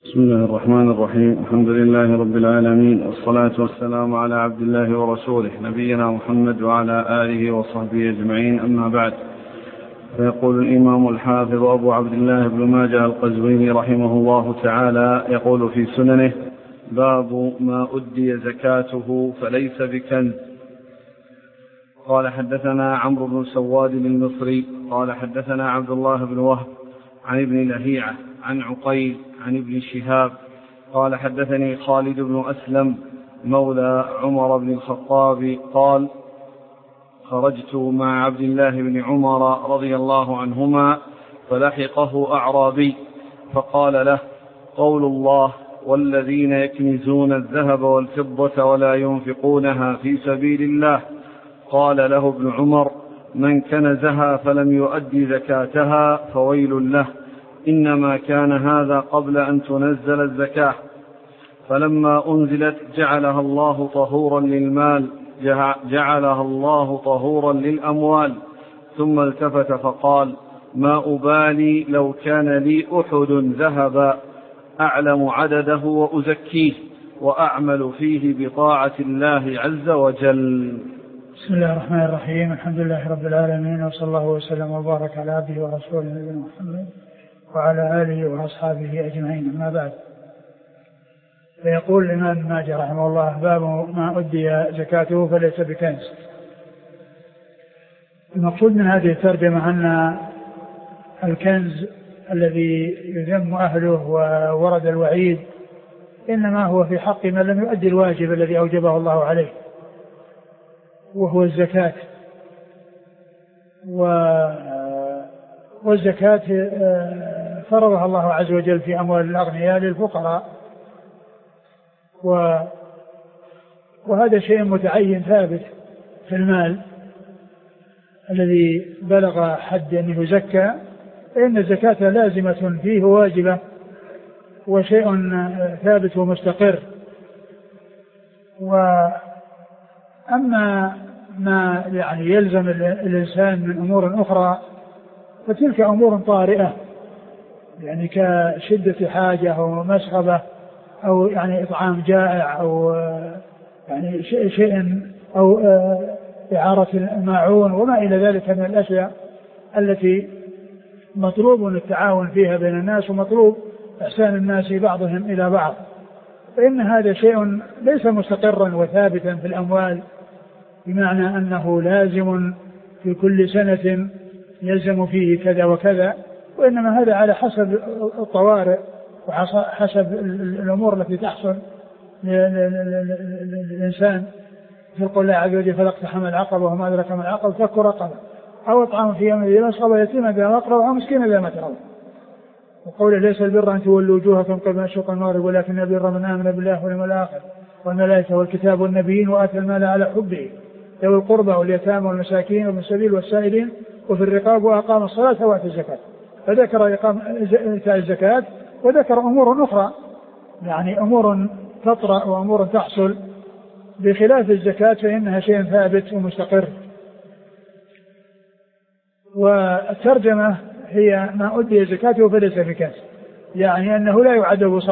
بسم الله الرحمن الرحيم. الحمد لله رب العالمين، والصلاة والسلام على عبد الله ورسوله نبينا محمد وعلى آله وصحبه أجمعين، أما بعد. فيقول الإمام الحافظ أبو عبد الله بن ماجه القزويني رحمه الله تعالى، يقول في سننه: باب ما أدي زكاته فليس بكنز. قال حدثنا عمرو بن سواد المصري قال حدثنا عبد الله بن وهب عن ابن لهيعة عن عقيل عن ابن شهاب قال حدثني خالد بن أسلم مولى عمر بن الخطاب قال: خرجت مع عبد الله بن عمر رضي الله عنهما فلحقه أعرابي فقال له: قول الله: والذين يكنزون الذهب والفضة ولا ينفقونها في سبيل الله. قال له ابن عمر: من كنزها فلم يؤدي زكاتها فويل له، إنما كان هذا قبل أن تنزل الزكاة، فلما أنزلت جعلها الله طهورا للمال، جعلها الله طهورا للأموال. ثم التفت فقال: ما أبالي لو كان لي أحد ذهبا أعلم عدده وأزكيه وأعمل فيه بطاعة الله عز وجل. بسم الله الرحمن الرحيم. الحمد لله رب العالمين، وصلى الله وسلم وبارك على عبده ورسوله نبينا محمد وعلى آله وأصحابه أجمعين، أما بعد. فيقول الإمام ابن ماجه رحمه الله: باب ما أدي زكاته فليس بكنز. المقصود من هذه الترجمة أن الكنز الذي يذم أهله وورد الوعيد إنما هو في حق من لم يؤدي الواجب الذي أوجبه الله عليه، وهو الزكاة. والزكاة فرضها الله عز وجل في أموال الأغنياء للفقراء، وهذا شيء متعين ثابت في المال الذي بلغ حد أنه يزكى، فإن الزكاة لازمة فيه واجبة وشيء ثابت ومستقر. وأما ما يلزم الإنسان من أمور أخرى فتلك أمور طارئة، كشدة حاجة أو مسغبة أو إطعام جائع أو شيء أو إعارة الماعون وما إلى ذلك من الأشياء التي مطلوب التعاون فيها بين الناس ومطلوب إحسان الناس بعضهم إلى بعض، فإن هذا شيء ليس مستقرا وثابتا في الأموال، بمعنى أنه لازم في كل سنة يلزم فيه كذا وكذا، وإنما هذا على حسب الطوارئ وحسب الأمور التي تحصل للإنسان. في قول الله عز وجل: فلاقتحم العقبة وما أدرك ما العقبة، فك رقبة أو إطعام في يوم ذي مسغبة يتيما ذا مقربة أو مسكينا ذا متربة. وقوله: ليس البر أن تولوا وجوهكم قبل مشرق المغرب ولكن البر من آمن بالله واليوم الآخر والملائكة والكتاب والنبيين وآتى المال على حبه ذوي القربى واليتامى والمساكين وابن السبيل والسائلين وفي الرقاب وأقام الصلاة وآتى الزكاة. فذكر إيتاء الزكاة وذكر أمور أخرى، أمور تطرأ وأمور تحصل بخلاف الزكاة، فإنها شيء ثابت ومستقر. والترجمة هي ما أدي زكاته فليس بكنز، أنه لا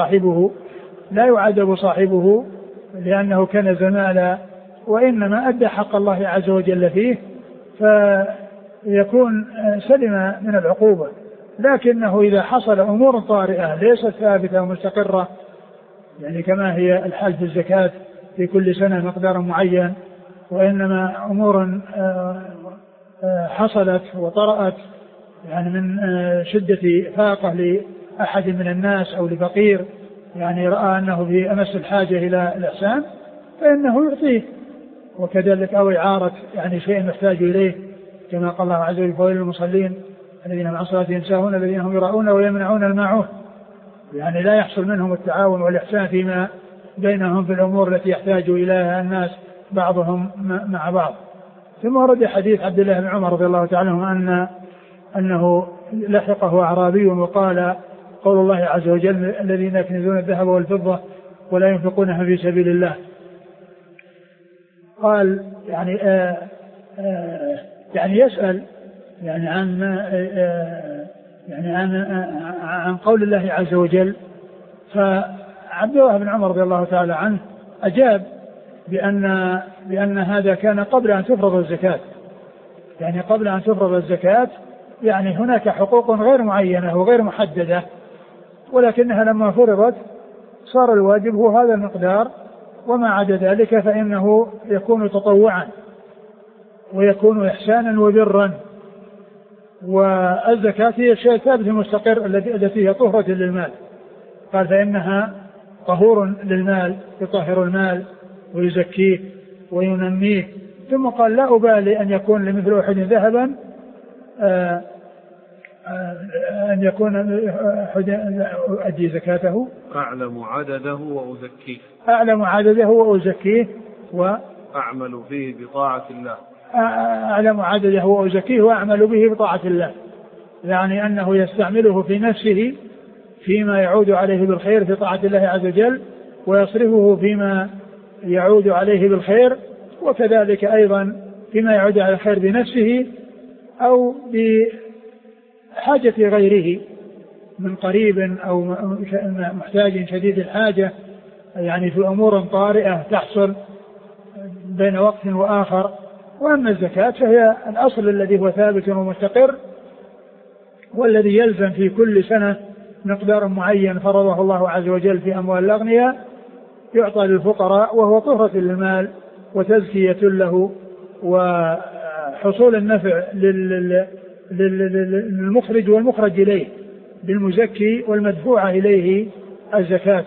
يعذب صاحبه لأنه كنز مالا، وإنما أدى حق الله عز وجل فيه فيكون سلم من العقوبة. لكنه إذا حصل أمور طارئة ليست ثابتة ومستقرة، كما هي الحال في الزكاة في كل سنة مقدار معين، وإنما أمور حصلت وطرأت من شدة فاقة لأحد من الناس أو لفقير رأى أنه في أمس الحاجة إلى الإحسان فإنه يعطيه، وكذلك أو إعارة شيء محتاج إليه، كما قال الله عز وجل: فويل للمصلين الذين عن صلاتهم ساهون الذين هم يراءون ويمنعون الماعون. لا يحصل منهم التعاون والإحسان فيما بينهم في الأمور التي يحتاج إليها الناس بعضهم مع بعض. ثم ورد حديث عبد الله بن عمر رضي الله تعالى عنه أنه لحقه أعرابي وقال: قول الله عز وجل: الذين يكنزون الذهب والفضة ولا ينفقونها في سبيل الله. قال يسأل عن قول الله عز وجل: فعبد الله بن عمر رضي الله تعالى عنه أجاب بأن هذا كان قبل أن تفرض الزكاة، يعني قبل أن تفرض الزكاة يعني هناك حقوق غير معينة وغير محددة، ولكنها لما فرضت صار الواجب هو هذا المقدار، وما عدا ذلك فإنه يكون تطوعا ويكون إحسانا وبرا. والزكاة هي الشيء الثابت المستقر التي هي طهرة للمال، قال فإنها طهور للمال، يطهر المال ويزكيه وينميه. ثم قال لا أبالي أن يكون لمثل أحد ذهبا أن يكون أدي زكاته أعلم عدده وأزكيه، أعلم عدده وأزكيه وأعمل فيه بطاعة الله، أعلم عدده وأزكيه وأعمل به بطاعة الله، يعني أنه يستعمله في نفسه فيما يعود عليه بالخير في طاعة الله عز وجل، ويصرفه فيما يعود عليه بالخير، وكذلك أيضا فيما يعود على الخير بنفسه أو بحاجة غيره من قريب أو محتاج شديد الحاجة، يعني في أمور طارئة تحصل بين وقت وآخر. وأما الزكاة فهي الأصل الذي هو ثابت ومستقر، والذي يلزم في كل سنة مقدار معين فرضه الله عز وجل في أموال الأغنياء يعطى للفقراء، وهو طهرة للمال وتزكية له وحصول النفع للمخرج والمخرج إليه بالمزكي والمدفوع إليه الزكاة.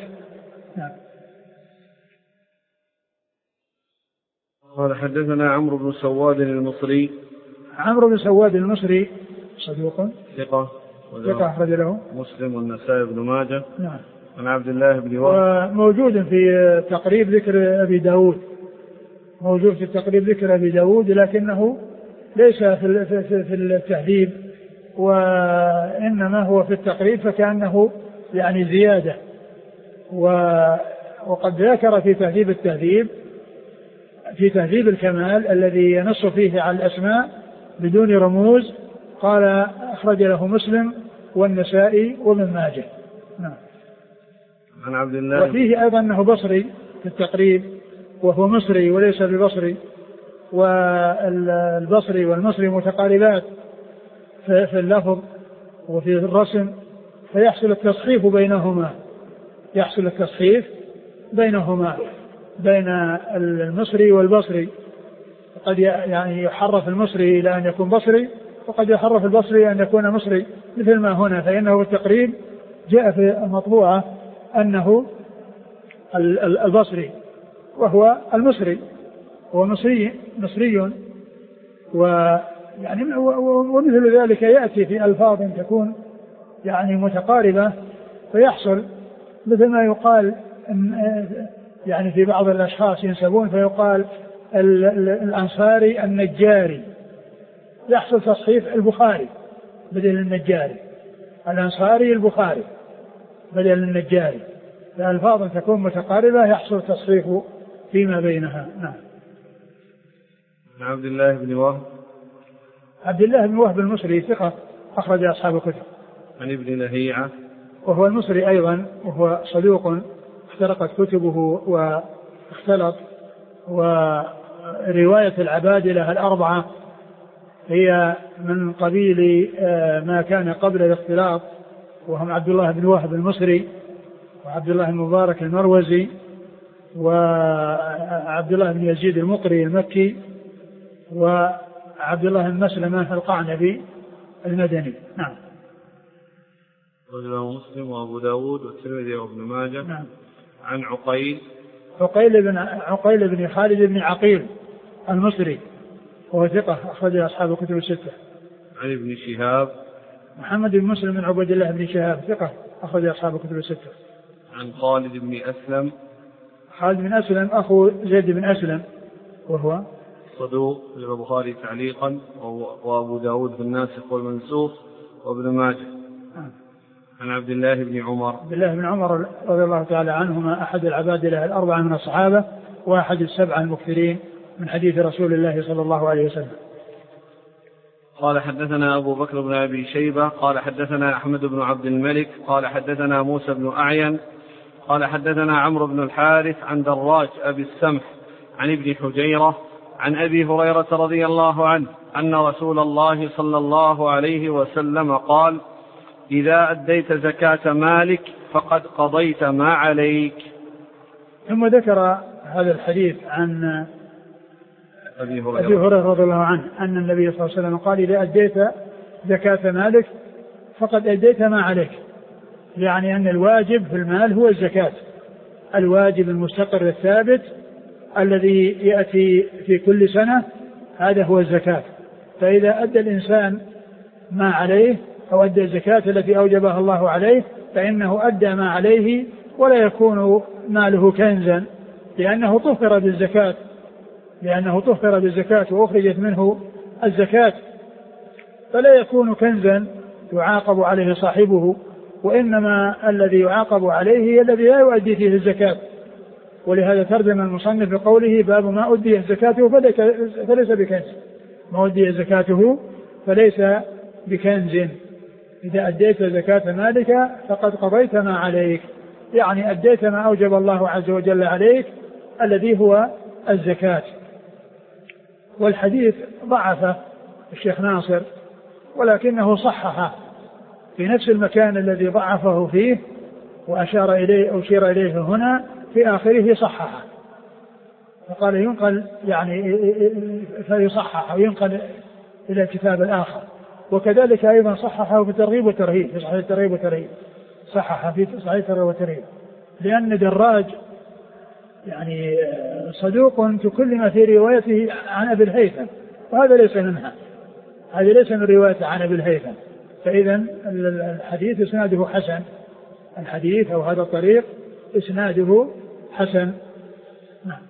قال حدثنا عمرو بن سواد المصري. عمرو بن سواد المصري صدوق ثقة أخرج له مسلم والنسائي بن ماجه. نعم. عن عبد الله بن وهب، موجود في تقريب ذكر أبي داود، موجود في تقريب ذكر أبي داود، لكنه ليس في التهذيب، وإنما هو في التقريب، فكأنه يعني زيادة. وقد ذكر في تهذيب التهذيب في تهذيب الكمال الذي ينص فيه على الأسماء بدون رموز، قال أخرج له مسلم والنسائي وابن ماجه. نعم. عن عبد الله. وفيه أيضا أنه بصري في التقريب، وهو مصري وليس ببصري، والبصري والمصري متقاربات في اللفظ وفي الرسم، فيحصل التصحيف بينهما، يحصل التصحيف بينهما بين المصري والبصري، قد يعني يحرف المصري إلى أن يكون بصري، وقد يحرف البصري أن يكون مصري، مثل ما هنا. فإنه بالتقريب جاء في المطبوعة أنه البصري وهو المصري، هو مصري ويعني ومثل ذلك يأتي في ألفاظ تكون يعني متقاربة، فيحصل مثل ما يقال يعني في بعض الأشخاص ينسبون فيقال الأنصاري النجاري، يحصل تصحيف البخاري بدل النجاري، الأنصاري البخاري بدل النجاري، فالألفاظ تكون متقاربة يحصل تصحيف فيما بينها. نعم. عبد الله بن وهب. عبد الله بن وهب المصري ثقة أخرج أصحاب الكتب. عن ابن لهيعة وهو المصري أيضا، وهو صدوق اخترقت كتبه واختلط. ورواية العبادلة الأربعة هي من قبيل ما كان قبل الاختلاط، وهم عبد الله بن وهب المصري، وعبد الله بن مبارك المروزي، وعبد الله بن يزيد المقري المكي، وعبد الله بن مسلمة القعنبي المدني. نعم. رجله مسلم وأبو داود والترمذي وابن ماجه. نعم. عن عقيل بن خالد بن عقيل المصري، وهو ثقة أخرج أصحاب الكتب الستة. عن ابن شهاب. محمد بن مسلم بن عبد الله بن شهاب ثقة أخرج أصحاب الكتب الستة. عن خالد بن أسلم. خالد بن أسلم أخو زيد بن أسلم، وهو صدوق البخاري تعليقا، وأبو داود في الناسخ والمنسوخ، وابن ماجه. عن عبد الله بن عمر. عبد الله بن عمر رضي الله تعالى عنهما أحد العبادلة الأربعة من الصحابة، وأحد السبعة المكثرين من حديث رسول الله صلى الله عليه وسلم. قال حدثنا أبو بكر بن أبي شيبة قال حدثنا أحمد بن عبد الملك قال حدثنا موسى بن أعين قال حدثنا عمرو بن الحارث عن دراج أبي السمح عن ابن حجيرة عن أبي هريرة رضي الله عنه أن رسول الله صلى الله عليه وسلم قال: إذا أديت زكاة مالك فقد قضيت ما عليك. ثم ذكر هذا الحديث عن أبي هريرة رضي الله عنه أن النبي صلى الله عليه وسلم قال: إذا أديت زكاة مالك فقد أديت ما عليك، يعني أن الواجب في المال هو الزكاة، الواجب المستقر الثابت الذي يأتي في كل سنة، هذا هو الزكاة. فإذا أدى الإنسان ما عليه أو أدى الزكاة التي أوجبها الله عليه فإنه أدى ما عليه، ولا يكون ماله كنزا لأنه طهر بالزكاة وأخرجت منه الزكاة، فلا يكون كنزا يعاقب عليه صاحبه، وإنما الذي يعاقب عليه الذي لا يؤدي فيه الزكاة. ولهذا ترجم المصنف بقوله: باب ما أدي زكاته فليس بكنز، ما أدي زكاته فليس بكنز. إذا أديت زكاة مالك فقد قضيت ما عليك، يعني أديت ما أوجب الله عز وجل عليك الذي هو الزكاة. والحديث ضعف الشيخ ناصر ولكنه صححه في نفس المكان الذي ضعفه فيه، وأشار إليه هنا في آخره صححه، فقال ينقل يعني فيصحح وينقل إلى الكتاب الآخر. وكذلك أيضا صححه في الترغيب والترهيب، في صحيح الترغيب والترهيب، صححه في صحيح الترغيب والترهيب، لأن دراج يعني صدوق تكلم في روايته عن أبي الهيثم، وهذا ليس منها، هذا ليس من روايته عن أبي الهيثم. فإذا الحديث إسناده حسن، الحديث أو هذا الطريق إسناده حسن. نعم.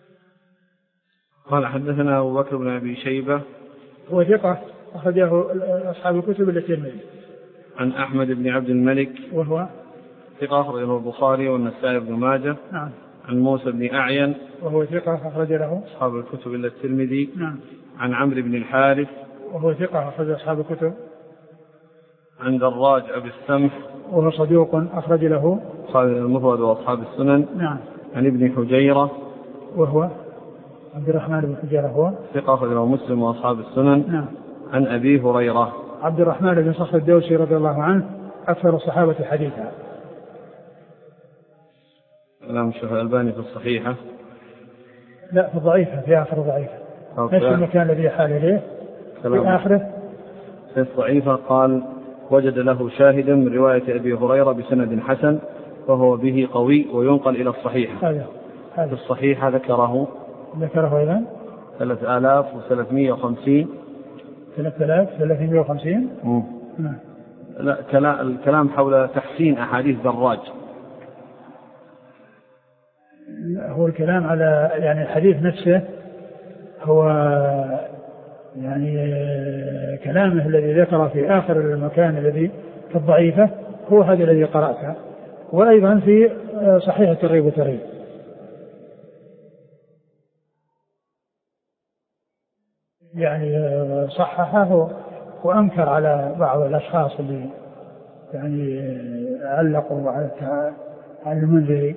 قال حدثنا أبو بكر بن أبي شيبة هو ثقة أخرجه أصحاب الكتب الترمذي. عن أحمد بن عبد الملك وهو ثقة أخرجه البخاري والنسائي بن ماجه. نعم. عن موسى بن أعين وهو ثقة أخرج له أصحاب الكتب إلا الترمذي. نعم. عن عمرو بن الحارث وهو ثقة أخرج أصحاب الكتب. عن دراج أبي السمح وهو صدوق أخرج له المفرد وأصحاب السنن. نعم. عن ابن حجيرة وهو عبد الرحمن بن حجيرة هو ثقة أخرجه مسلم وأصحاب السنن. نعم. عن أبي هريرة عبد الرحمن بن صخر الدوسي رضي الله عنه أكثر الصحابة حديثا. كلام الشيخ الألباني في الصحيحة، لا في الضعيفة، في آخر ضعيفة، نفس المكان الذي حال إليه في آخره. في الضعيفة قال: وجد له شاهدا من رواية أبي هريرة بسند حسن فهو به قوي وينقل إلى الصحيحة. هذا الصحيحة ذكره إذن 3350. 3350. لا الكلام حول تحسين أحاديث دراج. هو الكلام على يعني الحديث نفسه، هو يعني كلامه الذي ذكر في آخر المكان الذي في الضعيفة هو هذا الذي قرأته، وأيضا في صحيح الترغيب والترهيب. يعني صححه وأنكر على بعض الأشخاص اللي يعني علقوا على المنذري.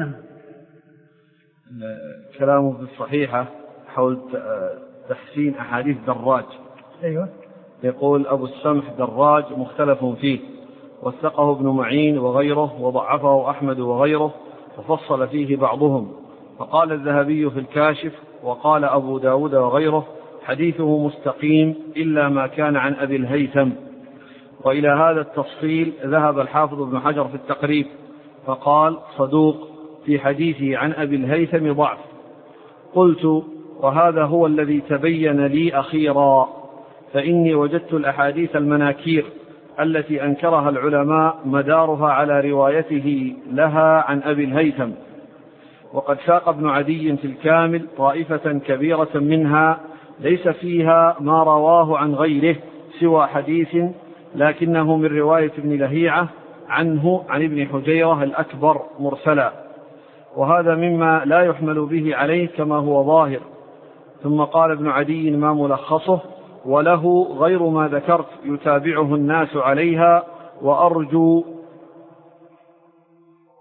كلامه في الصحيحة حول تحسين أحاديث دراج. أيوة. يقول: أبو السمح دراج مختلف فيه، وثقه ابن معين وغيره، وضعفه أحمد وغيره، وفصل فيه بعضهم. فقال الذهبي في الكاشف، وقال أبو داود وغيره: حديثه مستقيم إلا ما كان عن أبي الهيثم. وإلى هذا التفصيل ذهب الحافظ ابن حجر في التقريب فقال: صدوق، في حديثه عن أبي الهيثم ضعف. قلت: وهذا هو الذي تبين لي أخيرا، فإني وجدت الأحاديث المناكير التي أنكرها العلماء مدارها على روايته لها عن أبي الهيثم، وقد ساق ابن عدي في الكامل طائفة كبيرة منها ليس فيها ما رواه عن غيره سوى حديث، لكنه من رواية ابن لهيعة عنه عن ابن حجيرة الأكبر مرسلا، وهذا مما لا يحمل به عليه كما هو ظاهر. ثم قال ابن عدي ما ملخصه: وله غير ما ذكرت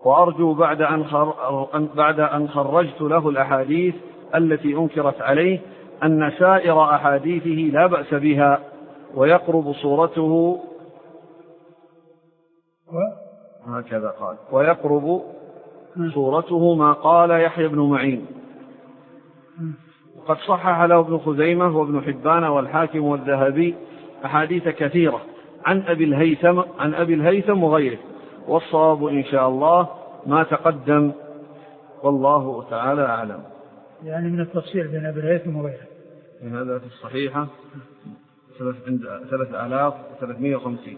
وأرجو بعد أن خرجت له الأحاديث التي أنكرت عليه أن سائر أحاديثه لا بأس بها ويقرب صورته هكذا قال ويقرب صورته ما قال يحيى بن معين. وقد صحح له ابن خزيمة وابن حبان والحاكم والذهبي أحاديث كثيرة عن أبي الهيثم وغيره، والصواب إن شاء الله ما تقدم والله تعالى أعلم. يعني من التفصيل بين أبي الهيثم وغيره من هذا في الصحيحة 3350.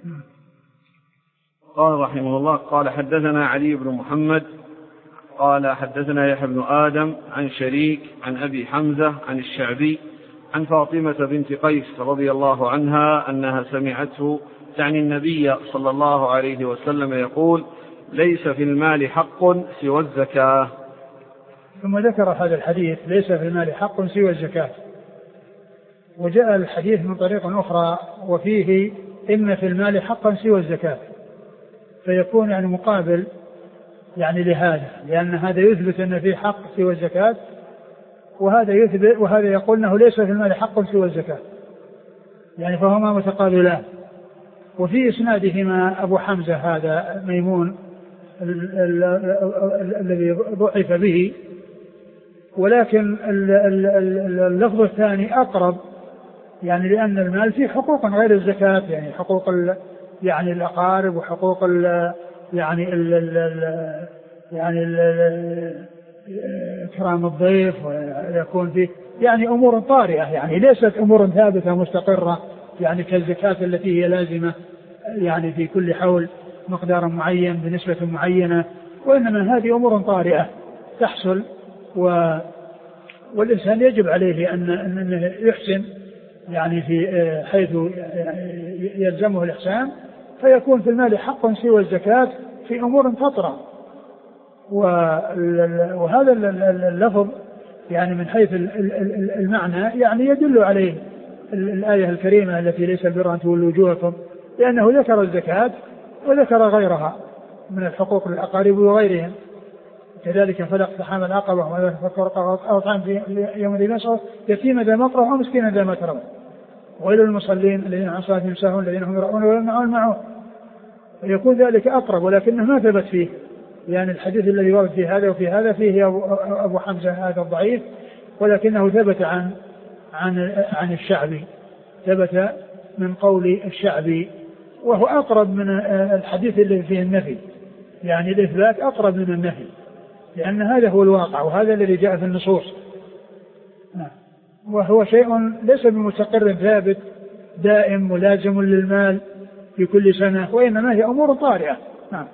قال رحمه الله قال حدثنا علي بن محمد قال حدثنا يحيى بن آدم عن شريك عن أبي حمزة عن الشعبي عن فاطمة بنت قيس رضي الله عنها أنها سمعته تعني النبي صلى الله عليه وسلم يقول ليس في المال حق سوى الزكاة. ثم ذكر هذا الحديث ليس في المال حق سوى الزكاة، وجاء الحديث من طريق أخرى وفيه إن في المال حقا سوى الزكاة، فيكون يعني مقابل يعني لهذا، لأن هذا يثبت أن فيه حق سوى الزكاة، وهذا يثبت وهذا يقول أنه ليس في المال حق سوى الزكاة، يعني فهما متقابلان. وفي إسنادهما أبو حمزة هذا ميمون الذي ضعف به، ولكن اللفظ الثاني أقرب، يعني لأن المال فيه حقوق غير الزكاة، يعني حقوق يعني الأقارب وحقوق إكرام الضيف، ويكون فيه يعني أمور طارئة، يعني ليست أمور ثابتة مستقرة يعني كالزكاة التي هي لازمة يعني في كل حول مقدار معين بنسبة معينة، وإنما هذه أمور طارئة تحصل، والإنسان يجب عليه أن يحسن يعني في حيث يلزمه الإحسان، فيكون في المال حق سوى الزكاة في أمور تطرأ. وهذا اللفظ يعني من حيث المعنى يعني يدل عليه الآية الكريمة التي ليس البر أن تولوا وجوهكم، لأنه ذكر الزكاة وذكر غيرها من الحقوق للأقارب وغيرهم. كذلك فلا اقتحام العقبة وما يفكر أو طعام في يوم ذي مسعر يتيما ذا مقربة ومسكينا ذا متربة وغير المصلين الذين عن صلاتهم ساهون الذين هم يراءون ولا يمنعون الماعون، فيكون ذلك أقرب، ولكنه ما ثبت فيه، يعني الحديث الذي ورد في هذا وفي هذا فيه أبو حمزة هذا الضعيف، ولكنه ثبت عن الشعبي، ثبت من قول الشعبي، وهو أقرب من الحديث الذي فيه النفي، يعني الإثبات أقرب من النفي، لأن هذا هو الواقع وهذا الذي جاء في النصوص، وهو شيء ليس بمستقر ثابت دائم ملازم للمال في كل سنة، وإنما هي أمور طارئة. نعم.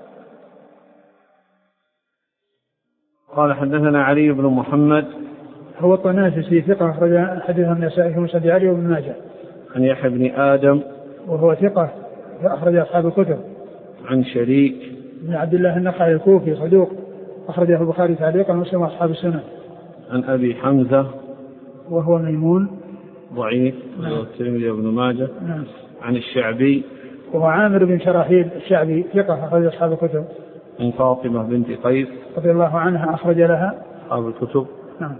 قال حدثنا علي بن محمد هو الطنافسي ثقة أخرج حديث النسائي في مسند علي وابن ماجه. عن يحيى بن آدم وهو ثقة أخرج أصحاب الكتب. عن شريك بن عبد الله النخعي الكوفي صدوق أخرجه البخاري تعليقا ومسلم وأصحاب السنة. عن أبي حمزة وهو ميمون ضعيف والترمذي وابن ماجه. نعم. عن الشعبي وهو عامر بن شراحيل الشعبي ثقة أخرج أصحاب الكتب. عن فاطمة بنت قيس رضي الله عنها أخرج لها أصحاب الكتب. نعم.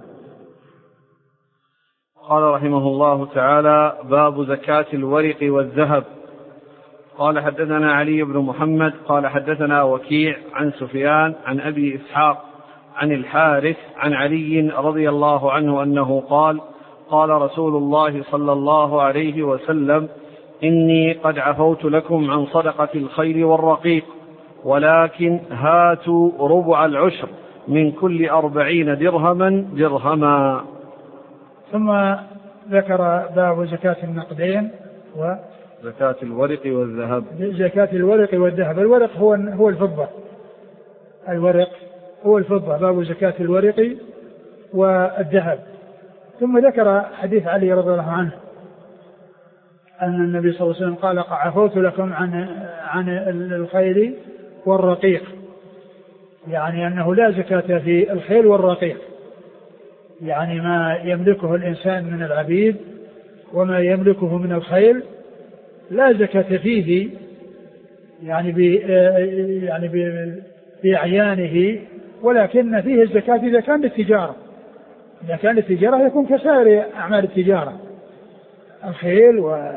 قال رحمه الله تعالى باب زكاة الورق والذهب. قال حدثنا علي بن محمد قال حدثنا وكيع عن سفيان عن أبي إسحاق عن الحارث عن علي رضي الله عنه أنه قال قال رسول الله صلى الله عليه وسلم إني قد عفوت لكم عن صدقة الخيل والرقيق، ولكن هاتوا ربع العشر من كل 40 درهما. ثم ذكر باب زكاة النقدين زكاة الورق والذهب. زكاة الورق والذهب. الورق هو الفضة، الورق هو الفضة، باب زكاة الورق والذهب. ثم ذكر حديث علي رضي الله عنه أن النبي صلى الله عليه وسلم قال عفوت لكم عن الخيل والرقيق، يعني أنه لا زكاة في الخيل والرقيق، يعني ما يملكه الإنسان من العبيد وما يملكه من الخيل لا زكاة فيه، يعني بأعيانه، ولكن فيه الزكاة إذا كان للتجارة. إذا كان للتجارة يكون كسائر أعمال التجارة، الخيل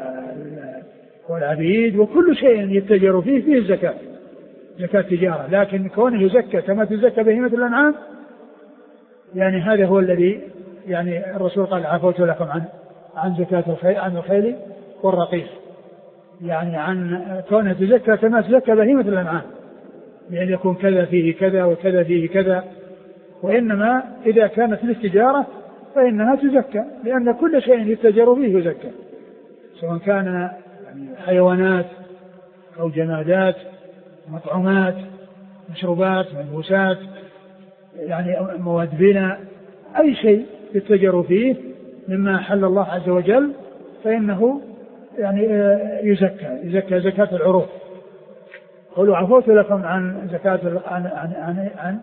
والعبيد وكل شيء يتجر فيه الزكاة، زكاة تجارة. لكن كونه يزكى كما تزكى بهيمة الأنعام، يعني هذا هو الذي يعني الرسول قال عفوت لكم عن زكاة الخيل، عن الخيل والرقيق، يعني عن كونه تزكى كما تزكى بهيمة الأنعام، يعني يكون كذا فيه كذا وكذا فيه كذا. وإنما إذا كانت للتجارة فإنها تزكى، لأن كل شيء يتجر فيه يزكى، سواء كان حيوانات أو جمادات، مطعومات، مشروبات، ملبوسات، يعني مواد بناء، أي شيء يتجر فيه مما حل الله عز وجل فإنه يعني يزكى زكاة العروض. قولوا عفوت لكم عن زكاة عن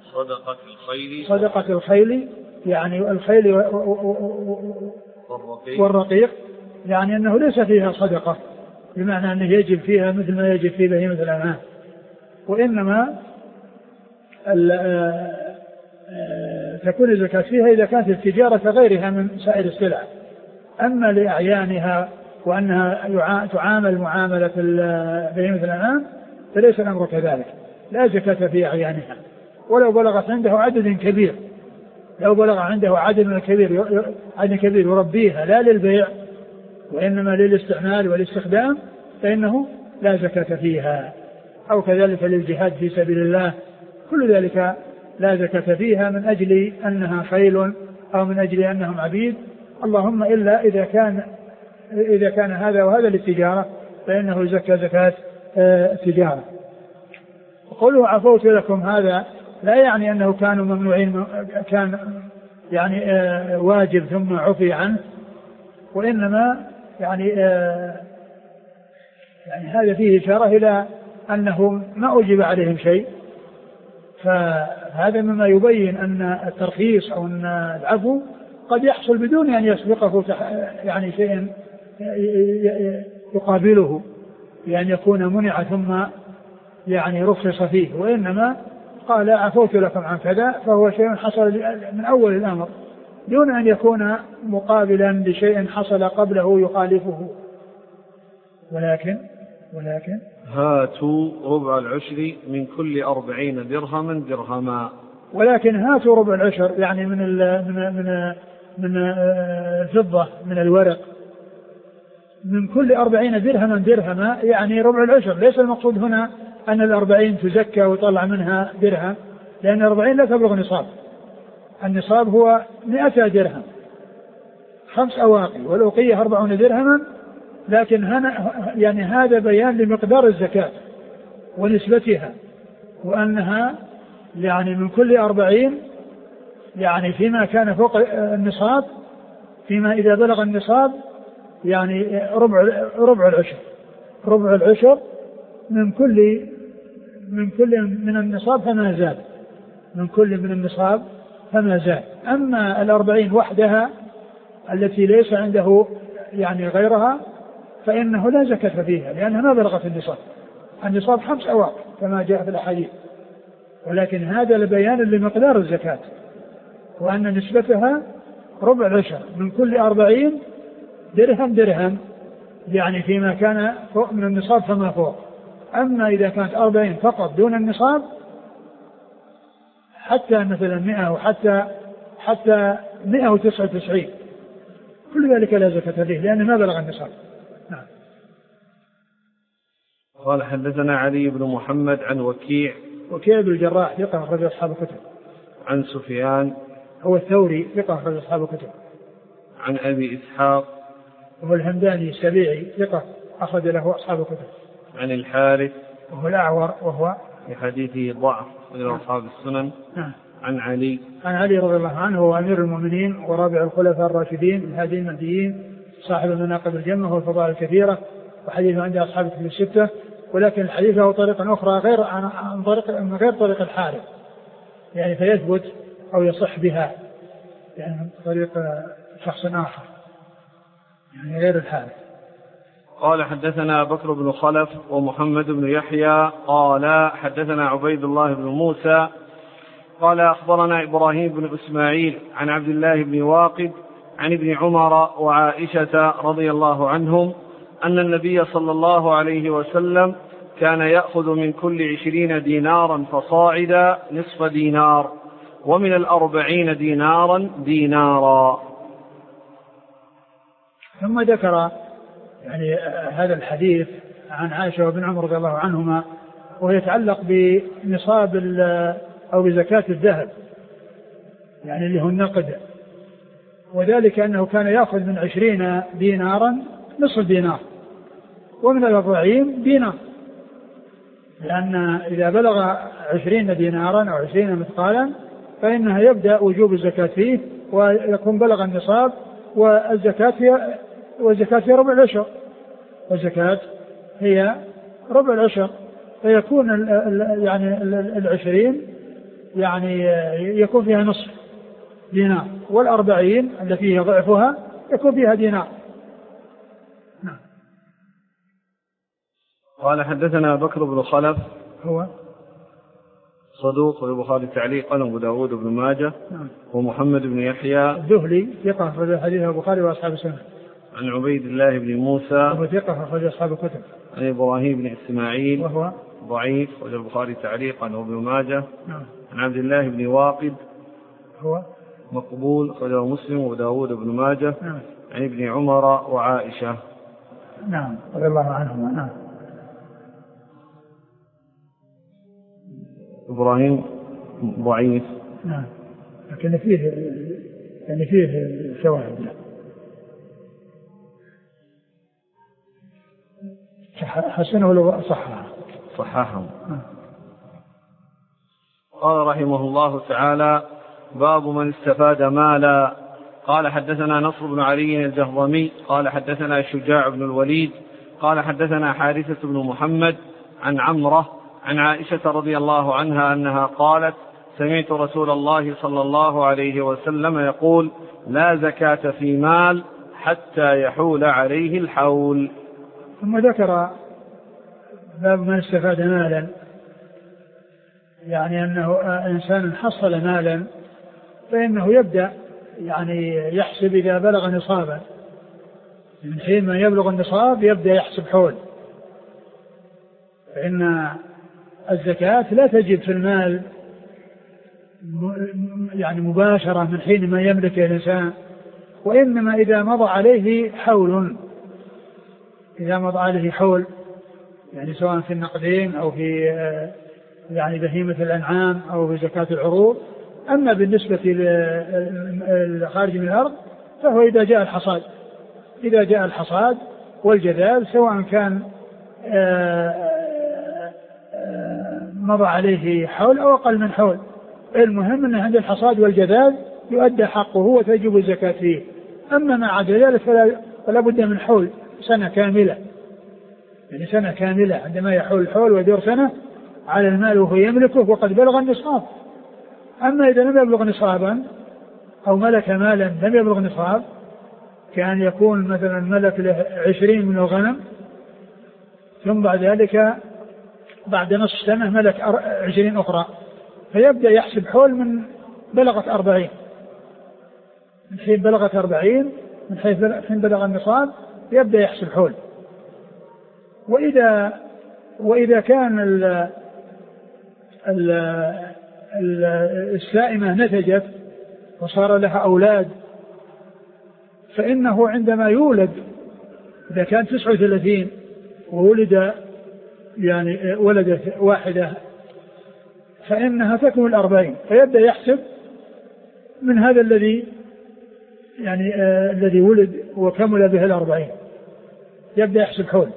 صدقة الخيل، يعني الخيل والرقيق، يعني أنه ليس فيها صدقة بمعنى أنه يجب فيها مثل ما يجب في بهيمة الأنعام، وإنما تكون الزكاة فيها إذا كانت التجارة كغيرها من سائر السلع. أما لأعيانها وأنها تعامل معاملة بهيمة الأنعام فليس الأمر كذلك، لا زكاة في أعيانها، ولو بلغت عنده عدد كبير، لو بلغ عنده عدد كبير يربيها لا للبيع وإنما للاستعمال والاستخدام فإنه لا زكاة فيها. أو كذلك للجهاد في سبيل الله، كل ذلك لا زكاة فيها من أجل أنها خيل أو من أجل أنهم عبيد، اللهم إلا إذا كان هذا وهذا للتجارة فإنه يزكى زكاة التجارة. وقوله عفوت لكم هذا لا يعني أنه كانوا ممنوعين، كان يعني واجب ثم عفي عنه، وإنما يعني هذا فيه إشارة إلى أنه ما أجب عليهم شيء، فهذا مما يبين أن الترخيص أو أن العفو قد يحصل بدون أن يسبقه يعني شيء يقابله، يعني يكون منع ثم يعني رخص فيه، وإنما قال عفوت لكم عن كذا فهو شيء حصل من أول الأمر دون أن يكون مقابلا لشيء حصل قبله يخالفه. ولكن هاتوا ربع العشر من كل 40 درهما. ولكن هاتوا ربع العشر يعني من الفضة، من الورق، من كل 40 درهما يعني ربع العشر. ليس المقصود هنا أن 40 تزكى ويطلع منها درهم، لأن 40 لا تبلغ نصاب. النصاب هو 100 درهم، 5 أواقي، والأوقية 40 درهما. لكن يعني هذا بيان لمقدار الزكاة ونسبتها، وأنها يعني من كل 40 يعني فيما كان فوق النصاب، فيما إذا بلغ النصاب يعني ربع العشر من كل من النصاب فما زاد، من كل من النصاب فما زاد. أما 40 وحدها التي ليس عنده يعني غيرها فإنه لا زكاة فيها، لأنها ما بلغت النصاب 5 أواق كما جاء في الأحاديث. ولكن هذا لبيان لمقدار الزكاة، وأن نسبتها ربع العشر من كل 40 درهم، يعني فيما كان فوق من النصاب فما فوق. أما إذا كانت 40 فقط دون النصاب حتى مثلا 100 وحتى 199 كل ذلك لا زكاة فيه لأنه ما بلغ النصاب. نعم. قال حدثنا علي بن محمد عن وكيع بن الجراح ثقة أخرج أصحاب الكتب. عن سفيان هو الثوري ثقة أخرج أصحاب الكتب. عن أبي إسحاق وهو الهمداني السبيعي ثقة أخرج له أصحاب الكتب. عن الحارث وهو الأعور وهو في حديثه ضعف من أصحاب السنن. عن علي رضي الله عنه هو أمير المؤمنين ورابع الخلفاء الراشدين الهادي المهديين صاحب المناقب الجمة والفضائل الكثيرة، وحديثه عند أصحاب الكتب الستة. ولكن الحديث له طريقة أخرى غير طريق الحارث، يعني فيثبت أو يصح بها، يعني من طريق شخص آخر يعني غير الحارث. قال حدثنا بكر بن خلف ومحمد بن يحيى قال حدثنا عبيد الله بن موسى قال أخبرنا إبراهيم بن إسماعيل عن عبد الله بن واقد عن ابن عمر وعائشة رضي الله عنهم أن النبي صلى الله عليه وسلم كان يأخذ من كل 20 دينارا فصاعدا نصف دينار ومن 40 دينارا دينارا. ثم ذكر يعني هذا الحديث عن عائشة وابن عمر رضي الله عنهما ويتعلق بنصاب أو بزكاة الذهب يعني اللي هو النقد، وذلك أنه كان يأخذ من 20 دينارا نصف دينار ومن 40 دينار، لأن إذا بلغ 20 دينارا أو 20 مثقالا فإنها يبدأ وجوب الزكاة فيه ويكون بلغ النصاب، والزكاة هي ربع العشر، والزكاة هي ربع العشر، فيكون يعني 20 يعني يكون فيها نصف دينار، 40 التي هي ضعفها يكون فيها دينار. نعم. قال حدثنا بكر بن خلف هو صدوق والبخاري تعليقا وابو داود بن ماجه. نعم. ومحمد بن يحيى الذهلي ثقة في حديث البخاري واصحاب السنة. عن عبيد الله بن موسى وهو ثقة في أصحاب الكتب. عن إبراهيم بن إسماعيل وهو ضعيف والبخاري تعليقا وابن ماجه. نعم. عن عبد الله بن واقد هو مقبول أخرجه مسلم وابو داود بن ماجه. نعم. عن ابن عمر وعائشة. نعم رضي الله عنهما. نعم. إبراهيم ضعيف. نعم. لكن فيه شواهد له. حسنه ولا صححه. قال رحمه الله تعالى: باب من استفاد مالا. قال حدثنا نصر بن علي الجهضمي قال حدثنا شجاع بن الوليد قال حدثنا حارثة بن محمد عن عمرة عن عائشة رضي الله عنها أنها قالت: سمعت رسول الله صلى الله عليه وسلم يقول: لا زكاة في مال حتى يحول عليه الحول. ثم ذكر باب من استفاد مالا، يعني أنه إنسان حصل مالا فإنه يبدأ يعني يحسب إذا بلغ نصابا، من حين ما يبلغ النصاب يبدأ يحسب حول، فإن الزكاة لا تجب في المال يعني مباشرة من حين ما يملك الإنسان، وإنما إذا مضى عليه حول، إذا مضى عليه حول يعني سواء في النقدين أو في يعني بهيمة الأنعام أو في زكاة العروض. أما بالنسبة للخارج من الأرض فهو إذا جاء الحصاد والجذاذ سواء كان مضى عليه حول أو أقل من حول، المهم أنه عند الحصاد والجذاذ يؤدى حقه وتجب الزكاة فيه. أما ما عدا ذلك فلا بد من حول سنة كاملة، يعني سنة كاملة عندما يحول الحول ويدور سنة على المال وهو يملكه وقد بلغ النصاب. أما إذا لم يبلغ نصابا أو ملك مالا لم يبلغ نصاب، كان يكون مثلا ملك له 20 من الغنم ثم بعد ذلك بعد نصف سنة ملك 20 أخرى، فيبدأ يحسب حول من بلغت 40، من حين بلغت 40 من حين بلغ النصاب يبدأ يحسب حول. وإذا كان السائمة نتجت وصار لها أولاد فإنه عندما يولد إذا كان 39 وولد يعني ولدت واحدة فإنها تكمل 40، فيبدأ يحسب من هذا الذي يعني الذي ولد وكمل به 40، يبدأ يحسب حول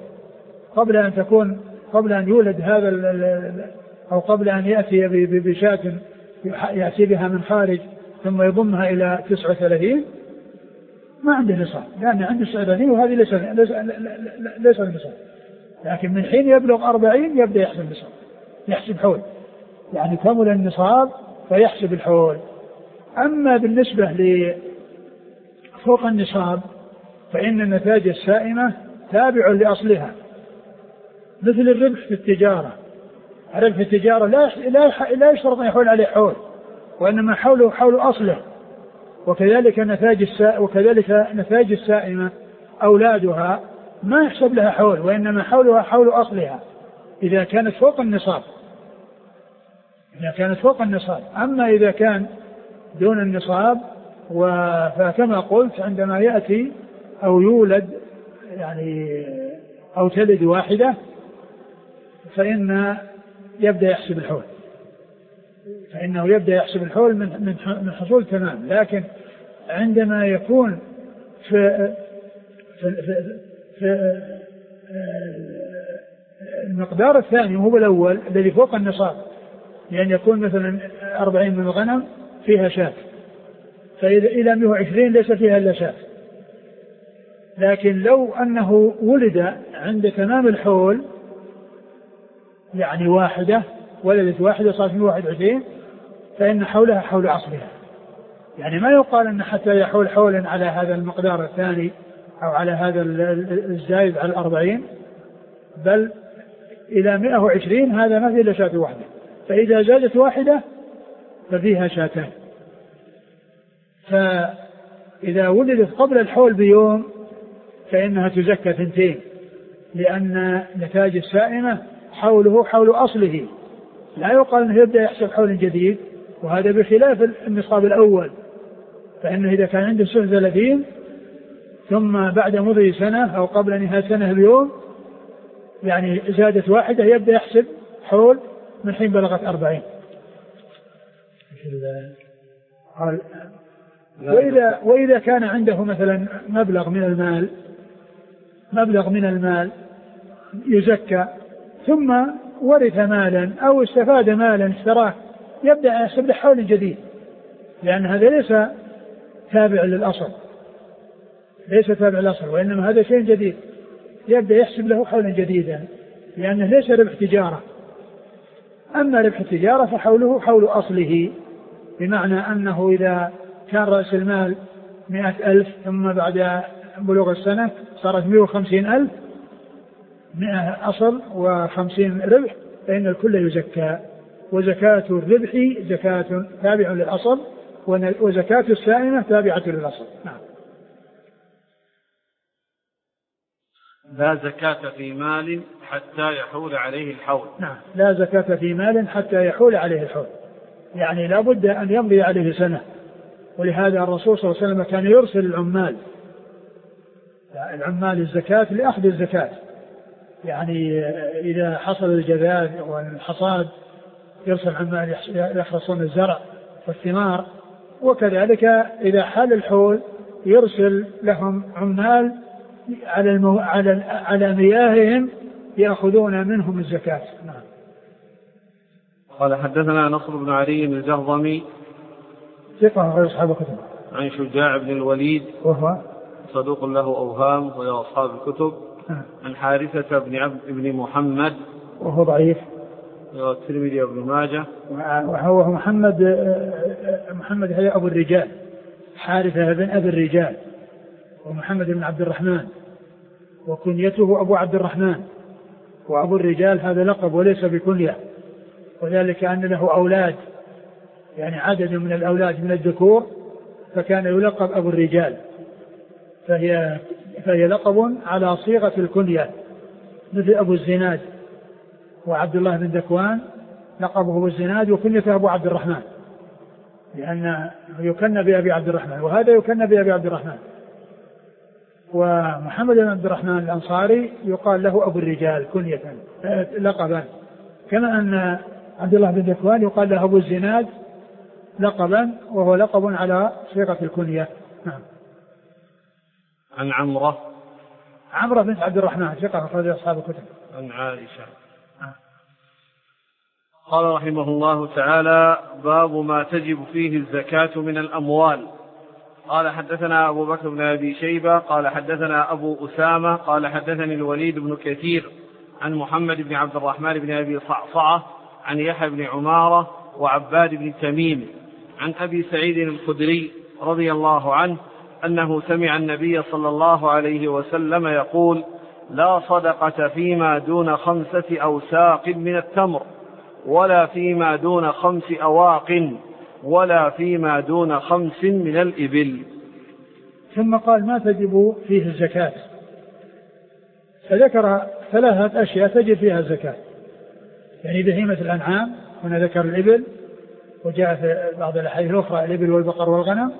قبل أن يولد هذا أو قبل أن يأتي بشاة يأتي بها من خارج ثم يضمها إلى 39 ما عنده نصاب، لأن عنده 39 وهذه ليس النصاب، لكن من حين يبلغ 40 يبدأ يحسب النصاب، يحسب حول، يعني كمل النصاب فيحسب الحول. أما بالنسبة لفوق النصاب فإن النتاج السائمة تابع لأصلها، مثل الربح في التجارة. الربح في التجارة لا يشترط أن يحول عليه حول، وإنما حوله حول أصله. وكذلك نتاج السائمة أولادها ما يحسب لها حول، وإنما حولها حول أصلها إذا كانت فوق النصاب. أما إذا كان دون النصاب فكما قلت عندما يأتي أو يولد يعني أو تلد واحدة فإنه يبدأ يحسب الحول من حصول تمام. لكن عندما يكون في المقدار الثاني وهو الأول الذي فوق النصاب، لأن يكون مثلا 40 من الغنم فيها شاة، فإذا إلى 120 ليس فيها إلا شاة. لكن لو أنه ولد عند تمام الحول يعني ولدت واحدة صارت 121 فإن حولها حول أصلها. يعني ما يقال أن حتى يحول حولا على هذا المقدار الثاني أو على هذا الزايد على 40، بل إلى 120 هذا ما فيه إلا شاة واحدة، فإذا زادت واحدة ففيها شاتان. فإذا ولدت قبل الحول بيوم فإنها تزكى 2، لأن نتاج السائمة حوله حول أصله، لا يقال أنه يبدأ يحسب حول جديد، وهذا بخلاف النصاب الأول. فإنه إذا كان عنده 30 ثم بعد مضي سنة أو قبل نهاية سنة بيوم يعني زادت واحدة يبدأ يحسب حول من حين بلغت 40. وإذا كان عنده مثلا مبلغ من المال يزكى، ثم ورث مالا أو استفاد مالا اشتراه، يبدأ يحسب له حول جديد، لأن هذا ليس تابع للأصل، وإنما هذا شيء جديد، يبدأ يحسب له حولا جديدا، لأنه ليس ربح تجارة. أما ربح التجارة فحوله حول أصله، بمعنى أنه إذا كان رأس المال 100,000 ثم بعد بلوغ السنة صارت 150,000، 100 أصل و50 ربح، فإن الكل يزكى. وزكاة الربح زكاة تابع للأصل، وزكاة السائمة تابعة للأصل. نعم. لا زكاة في مال حتى يحول عليه الحول. نعم، لا زكاة في مال حتى يحول عليه الحول، يعني لا بد أن يمضي عليه سنة. ولهذا الرسول صلى الله عليه وسلم كان يرسل العمال الزكاة لأخذ الزكاة، يعني إذا حصل الجذاذ والحصاد يرسل عمال يحرصون الزرع والثمار، وكذلك إذا حال الحول يرسل لهم عمال على مياههم يأخذون منهم الزكاة. نعم. قال حدثنا نصر بن علي الجهضمي ثقة غير أصحاب الكتب. عن شجاع بن الوليد وهو صدوق له أوهام ويا أصحاب الكتب. عن حارثة بن محمد وهو ضعيف، والترمذي وابن ماجه. وهو محمد هي أبو الرجال، حارثة بن أبي الرجال، ومحمد بن عبد الرحمن، وكنيته أبو عبد الرحمن. وأبو الرجال هذا لقب وليس بكنية، وذلك أن له أولاد، يعني عدد من الأولاد من الذكور، فكان يلقب أبو الرجال، فهي لقب على صيغة الكنية، مثل أبو الزناد. وعبد الله بن ذكوان لقبه أبو الزناد وكنيته أبو عبد الرحمن، لأن يكن بأبي عبد الرحمن، وهذا يكن بأبي عبد الرحمن. ومحمد بن عبد الرحمن الأنصاري يقال له أبو الرجال كنية لقبا، كما أن عبد الله بن ذكوان يقال له أبو الزناد لقبا، وهو لقب على صيغة الكنية. نعم. عن عمرة بنت عبد الرحمن ثقة أخرج أصحاب الكتب. عن عائشة. قال رحمه الله تعالى: باب ما تجب فيه الزكاة من الأموال. قال حدثنا أبو بكر بن أبي شيبة قال حدثنا أبو أسامة قال حدثني الوليد بن كثير عن محمد بن عبد الرحمن بن أبي صعصعة عن يحيى بن عمارة وعباد بن تميم عن أبي سعيد الخدري رضي الله عنه أنه سمع النبي صلى الله عليه وسلم يقول: لا صدقة فيما دون 5 أوساق من التمر، ولا فيما دون 5 أواق، ولا فيما دون 5 من الإبل. ثم قال ما تجب فيه الزكاة، فذكر 3 أشياء تجب فيها الزكاة، يعني بهيمة الأنعام، هنا ذكر الإبل، وجاء في بعض الأحاديث الأخرى الإبل والبقر والغنم،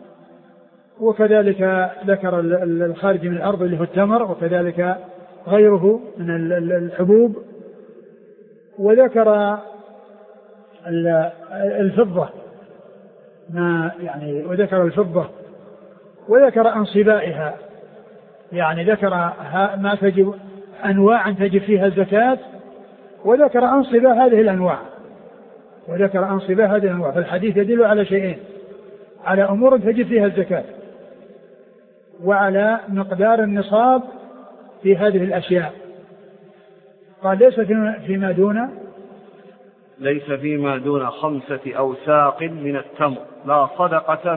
وكذلك ذكر الخارج من الأرض اللي هو التمر، وكذلك غيره من الحبوب، وذكر الفضة وذكر الفضة، وذكر أنصبائها، يعني ذكر ما تجب أنواع تجب فيها الزكاة، وذكر أنصبة هذه الأنواع، فالحديث يدل على شيئين: على أمور تجب فيها الزكاة، وعلى مقدار النصاب في هذه الأشياء. قال ليس فيما دون 5 أوساق من التمر، لا صدقة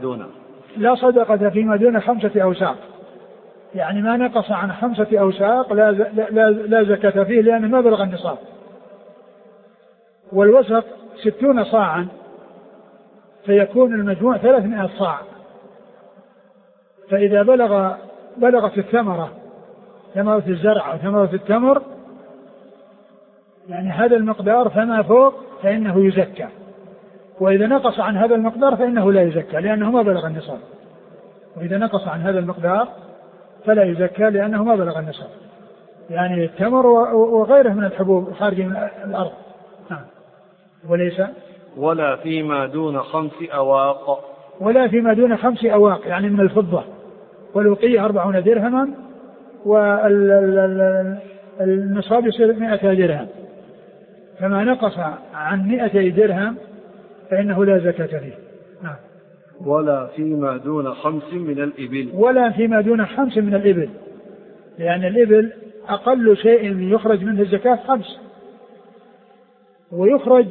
فيما دون 5 أوساق، يعني ما نقص عن 5 أوساق لا زكاة فيه، لأنه ما بلغ النصاب. والوسق 60 صاعا، فيكون المجموع 300 صاع. فإذا بلغت الثمرة، ثمرة الزرع أو ثمرة التمر، يعني هذا المقدار فما فوق فإنه يزكى، وإذا نقص عن هذا المقدار فإنه لا يزكى لأنه ما بلغ النصاب. وإذا نقص عن هذا المقدار فلا يزكى لأنه ما بلغ النصاب، يعني التمر وغيره من الحبوب الخارجة من الأرض. ولا فيما دون 5 أواق، يعني من الفضة، والوقية 40 درهما، والنصاب يصير 100 درهم، فما نقص عن 200 درهم فإنه لا زكاة فيه. ولا فيما دون 5 من الإبل، لأن الإبل أقل شيء يخرج منه الزكاة 5، ويخرج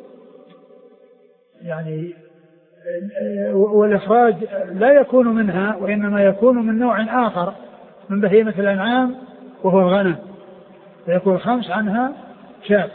يعني والإخراج لا يكون منها، وإنما يكون من نوع آخر من بهيمة الأنعام وهو الغنم، فيكون 5 عنها شاة،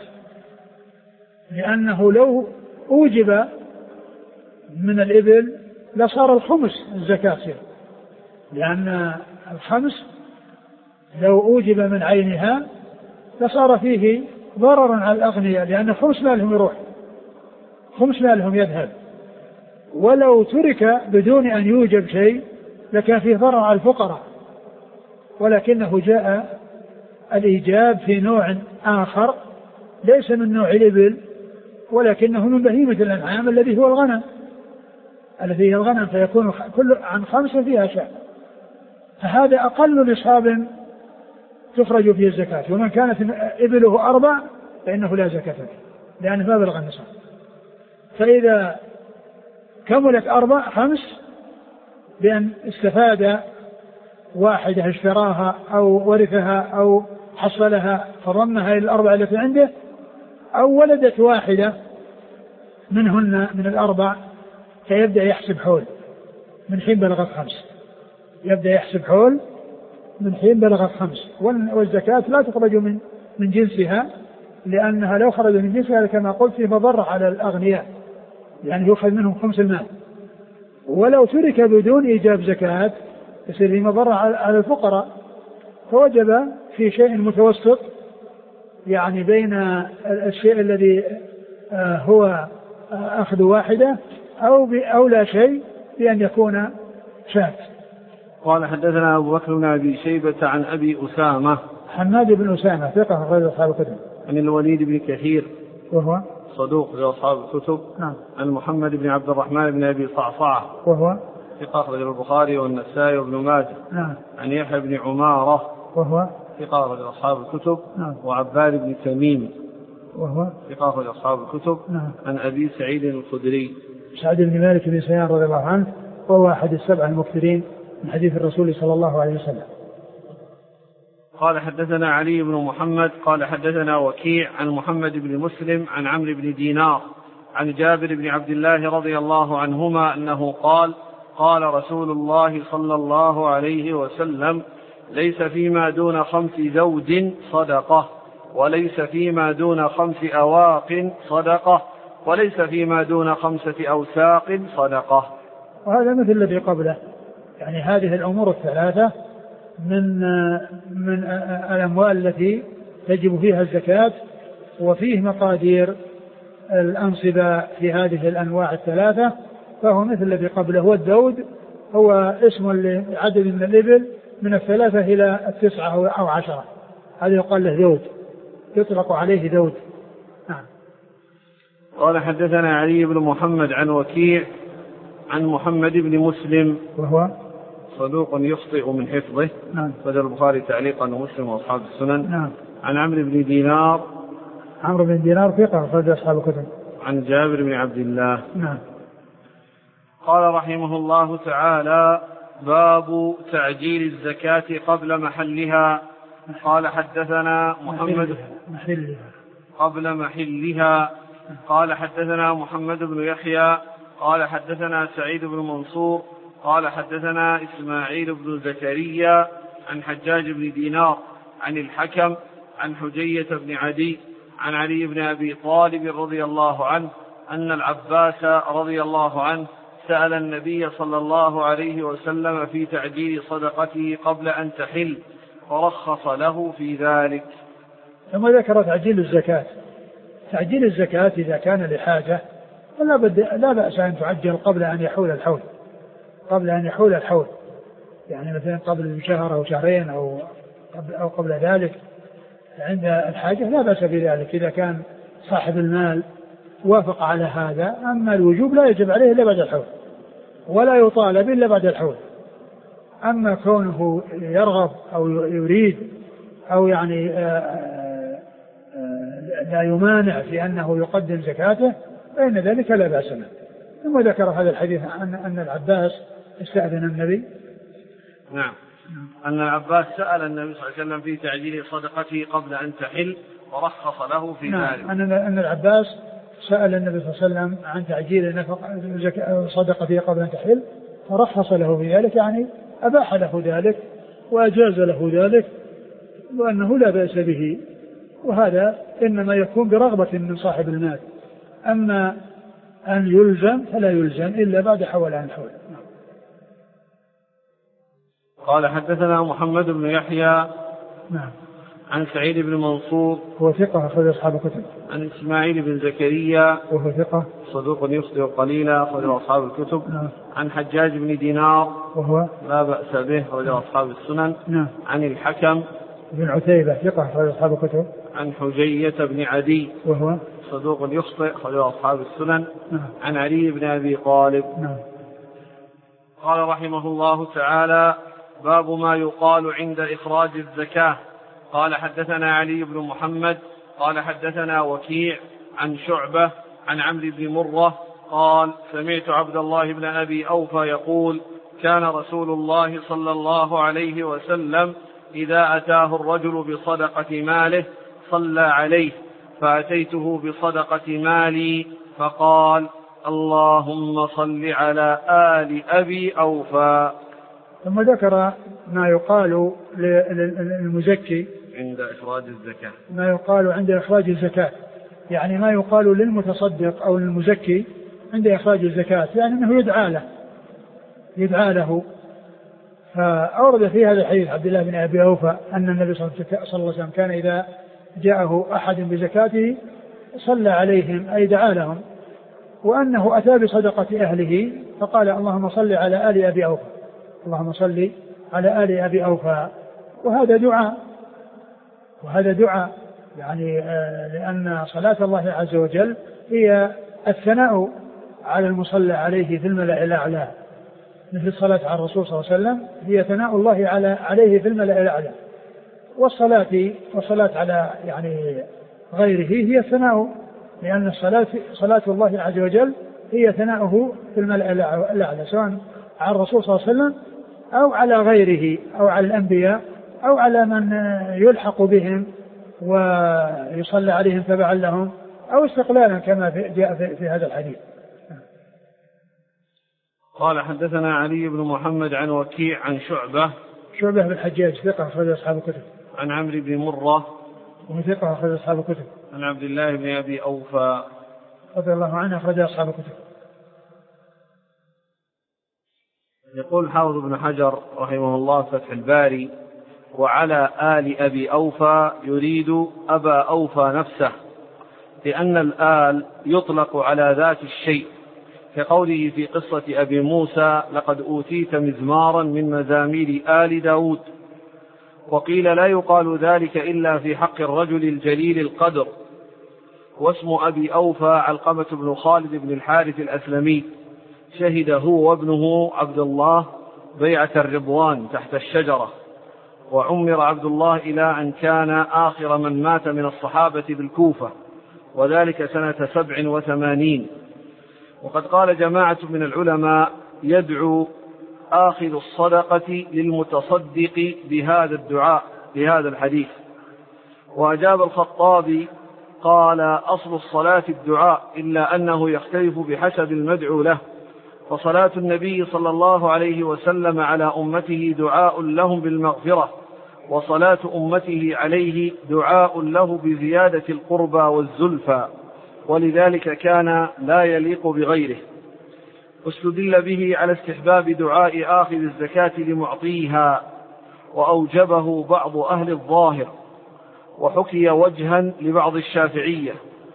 لأنه لو أوجب من الإبل لصار الخمس الزكاة، لأن الخمس لو أوجب من عينها لصار فيه ضررا على الأغنياء، لأن خمس مالهم يروح، خمس مالهم يذهب. ولو ترك بدون أن يوجب شيء لكان فيه ضرر على الفقراء، ولكنه جاء الإيجاب في نوع آخر ليس من نوع الإبل، ولكنه من بهيمة الأنعام الذي هو الغنم، فيكون كل عن 5 فيها شاة، فهذا أقل نصاب تخرج فيه الزكاة. ومن كانت إبله 4 فإنه لا زكاة فيه لأنه ما بلغ النصاب. فإذا كملت 5 بأن استفاد واحدة اشتراها أو ورثها أو حصلها فضمها إلى 4 التي عنده، أو ولدت واحدة منهن من 4، فيبدأ يحسب حول من حين بلغت 5، والزكاة لا تخرج من جنسها، لأنها لو خرج من جنسها كما قلت فيه مضرة على الأغنياء، يعني يؤخذ منهم 5 المال. ولو ترك بدون إيجاب زكاة يصير فيه مضرة على الفقراء، فوجب في شيء متوسط، يعني بين الشيء الذي هو أخذ واحدة أو لا شيء، بأن يكون شاة. قال حدثنا أبو بكر بن أبي شيبة عن أبي أسامة حماد بن أسامة ثقة غير أصحاب الكتب، عن الوليد بن كثير وهو صدوق غير أصحاب الكتب. عن محمد بن عبد الرحمن بن أبي صعصعة وهو ثقة أخرج البخاري والنسائي وابن ماجه. عن يحيى بن عمارة وهو ثقة أخرج أصحاب الكتب. وعباد بن تميم وهو ثقة أخرج أصحاب الكتب. عن أبي سعيد الخدري سعد بن مالك بن سنان رضي الله عنه، وهو أحد ال7 المكثرين من حديث الرسول صلى الله عليه وسلم. قال حدثنا علي بن محمد قال حدثنا وكيع عن محمد بن مسلم عن عمرو بن دينار عن جابر بن عبد الله رضي الله عنهما أنه قال قال رسول الله صلى الله عليه وسلم: ليس فيما دون 5 ذود صدقة، وليس فيما دون 5 أواق صدقة، وليس فيما دون 5 أوساق صدقة. وهذا مثل الذي قبله، يعني هذه الأمور الثلاثة من الأموال التي تجب فيها الزكاة، وفيه مقادير الأنصبة في هذه الأنواع الثلاثة، فهو مثل الذي قبله. والذود هو اسم لعدد من الإبل من 3 إلى 9 أو 10، هذا يقال له ذود، يطلق عليه ذود. نعم. قال حدثنا علي بن محمد عن وكيع عن محمد بن مسلم وهو صدوق يخطئ من حفظه. نعم. بدل البخاري تعليقا ومسلم وأصحاب السنن. نعم. عن عمرو بن دينار. عمرو بن دينار ثقة أخرج أصحاب الكتب. عن جابر بن عبد الله. نعم. قال رحمه الله تعالى: باب تعجيل الزكاة قبل محلها. قال حدثنا محمد قبل محلها. قال حدثنا محمد بن يحيى قال حدثنا سعيد بن منصور قال حدثنا إسماعيل بن زكريا عن حجاج بن دينار عن الحكم عن حجية بن عدي عن علي بن أبي طالب رضي الله عنه أن العباس رضي الله عنه سأل النبي صلى الله عليه وسلم في تعجيل صدقته قبل أن تحل فرخص له في ذلك. ثم ذكر تعجيل الزكاة. تعجيل الزكاة إذا كان لحاجة لا بأس أن تعجل قبل أن يحول الحول، قبل أن يحول الحول، يعني مثلا قبل شهر أو شهرين أو قبل ذلك عند الحاجة لا بأس بذلك إذا كان صاحب المال وافق على هذا. أما الوجوب لا يجب عليه إلا بعد الحول، ولا يطالب إلا بعد الحول. أما كونه يرغب أو يريد أو يعني لا يمانع في أنه يقدم زكاته فإن ذلك لا بأس به. ثم ذكر هذا الحديث أن العباس استأذن النبي. نعم. أن العباس سأل النبي صلى الله عليه وسلم في تعجيل صدقته قبل أن تحل ورخص له في ذلك. أن العباس سأل النبي صلى الله عليه وسلم عن تعجيل صدقته قبل أن تحل فرخص له في ذلك، يعني أباح له ذلك وأجاز له ذلك، وأنه لا بأس به. وهذا إنما يكون برغبة من صاحب المال. أما أن يلزم فلا يلزم إلا بعد حولان الحول. قال حدثنا محمد بن يحيى. نعم. عن سعيد بن منصور هو ثقة أخرج أصحاب الكتب. عن إسماعيل بن زكريا وهو ثقة صدوق يخطئ قليلا أخرج أصحاب الكتب. نعم. عن حجاج بن دينار وهو لا بأس به أخرج أصحاب السنن. نعم. عن الحكم بن عتيبة ثقة أخرج أصحاب الكتب. عن حجية بن عدي وهو صدوق يخطئ أخرج أصحاب السنن. نعم. عن علي بن أبي طالب. نعم. قال رحمه الله تعالى: باب ما يقال عند إخراج الزكاة. قال حدثنا علي بن محمد قال حدثنا وكيع عن شعبة عن عمرو بن مرة قال: سمعت عبد الله بن أبي أوفى يقول: كان رسول الله صلى الله عليه وسلم إذا أتاه الرجل بصدقة ماله صلى عليه، فأتيته بصدقة مالي فقال: اللهم صل على آل أبي أوفى. ثم ذكر ما يقال للمزكي عند إخراج الزكاة، ما يقال عند إخراج الزكاة، يعني ما يقال للمتصدق أو للمزكي عند إخراج الزكاة، يعني أنه يدعى له. فأورد في هذا الحديث عبد الله بن أبي أوفى أن النبي صلى الله عليه وسلم كان إذا جاءه أحد بزكاته صلى عليهم أي دعا لهم، وأنه أتى بصدقة أهله فقال: اللهم صل على آل أبي أوفى، اللهم صل على آل أبي أوفى. وهذا دعاء يعني لأن صلاة الله عز وجل هي الثناء على المصلى عليه في الملأ الأعلى، مثل الصلاة على الرسول صلى الله عليه وسلم هي ثناء الله عليه في الملأ الأعلى، والصلاة على يعني غيره هي الثناء، لأن صلاة الله عز وجل هي ثناؤه في الملأ الأعلى، سواء على الرسول صلى الله عليه وسلم أو على غيره أو على الأنبياء أو على من يلحق بهم ويصلى عليهم تبعا لهم أو استقلالا كما جاء في هذا الحديث. قال حدثنا علي بن محمد عن وكيع عن شعبة بن الحجاج ثقة أخرج أصحاب الكتب. عن عمرو بن مرة وهو ثقة أخرج أصحاب الكتب. عن عبد الله بن أبي أوفى رضي الله عنه أخرج أصحاب الكتب. يقول الحافظ ابن حجر رحمه الله فتح الباري: وعلى آل أبي أوفى يريد أبا أوفى نفسه، لأن الآل يطلق على ذات الشيء، كقوله في قصة أبي موسى: لقد أوتيت مزمارا من مزامير آل داود. وقيل لا يقال ذلك إلا في حق الرجل الجليل القدر. واسم أبي أوفى علقمة بن خالد بن الحارث الأسلمي، شهد هو وابنه عبد الله بيعة الرضوان تحت الشجرة، وعمر عبد الله إلى أن كان آخر من مات من الصحابة بالكوفة، وذلك سنة 87. وقد قال جماعة من العلماء: يدعو آخذ الصدقة للمتصدق بهذا الدعاء بهذا الحديث. وأجاب الخطابي قال: أصل الصلاة الدعاء، إلا أنه يختلف بحسب المدعو له، فصلاة النبي صلى الله عليه وسلم على أمته دعاء لهم بالمغفرة، وصلاة أمته عليه دعاء له بزيادة القربى والزلفى، ولذلك كان لا يليق بغيره. واستدل به على استحباب دعاء آخذ الزكاة لمعطيها، وأوجبه بعض أهل الظاهر، وحكي وجها لبعض الشافعية،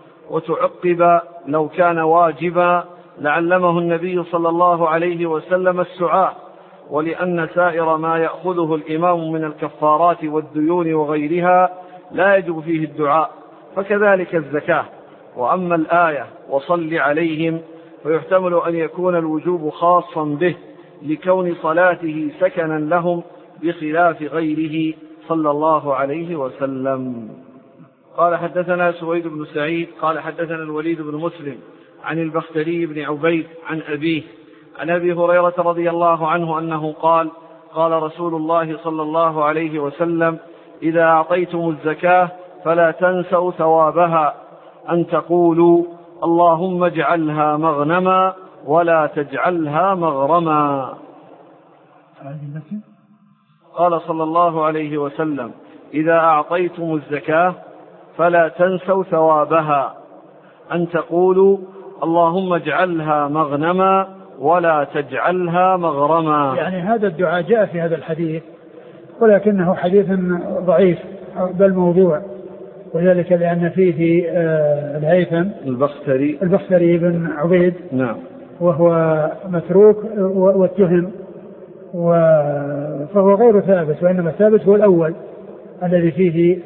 وتعقب: لو كان واجبا لعلمه النبي صلى الله عليه وسلم السعاء، ولأن سائر ما يأخذه الإمام من الكفارات والديون وغيرها لا يجب فيه الدعاء، فكذلك الزكاة. وأما الآية: وصل عليهم، فيحتمل أن يكون الوجوب خاصا به لكون صلاته سكنا لهم بخلاف غيره صلى الله عليه وسلم. قال: حدثنا سويد بن سعيد قال: حدثنا الوليد بن مسلم عن البختري بن عبيد عن أبيه عن أبي هريرة رضي الله عنه أنه قال: قال رسول الله صلى الله عليه وسلم: إذا أعطيتم الزكاة فلا تنسوا ثوابها، أن تقولوا: اللهم اجعلها مغنما ولا تجعلها مغرما. قال صلى الله عليه وسلم: إذا أعطيتم الزكاة فلا تنسوا ثوابها، أن تقولوا: اللهم اجعلها مغنما ولا تجعلها مغرما. يعني هذا الدعاء جاء في هذا الحديث، ولكنه حديث ضعيف بل موضوع، وذلك لأن فيه الهيثم البختري بن عبيد، نعم، وهو متروك واتهم، فهو غير ثابت، وإنما الثابت هو الأول الذي فيه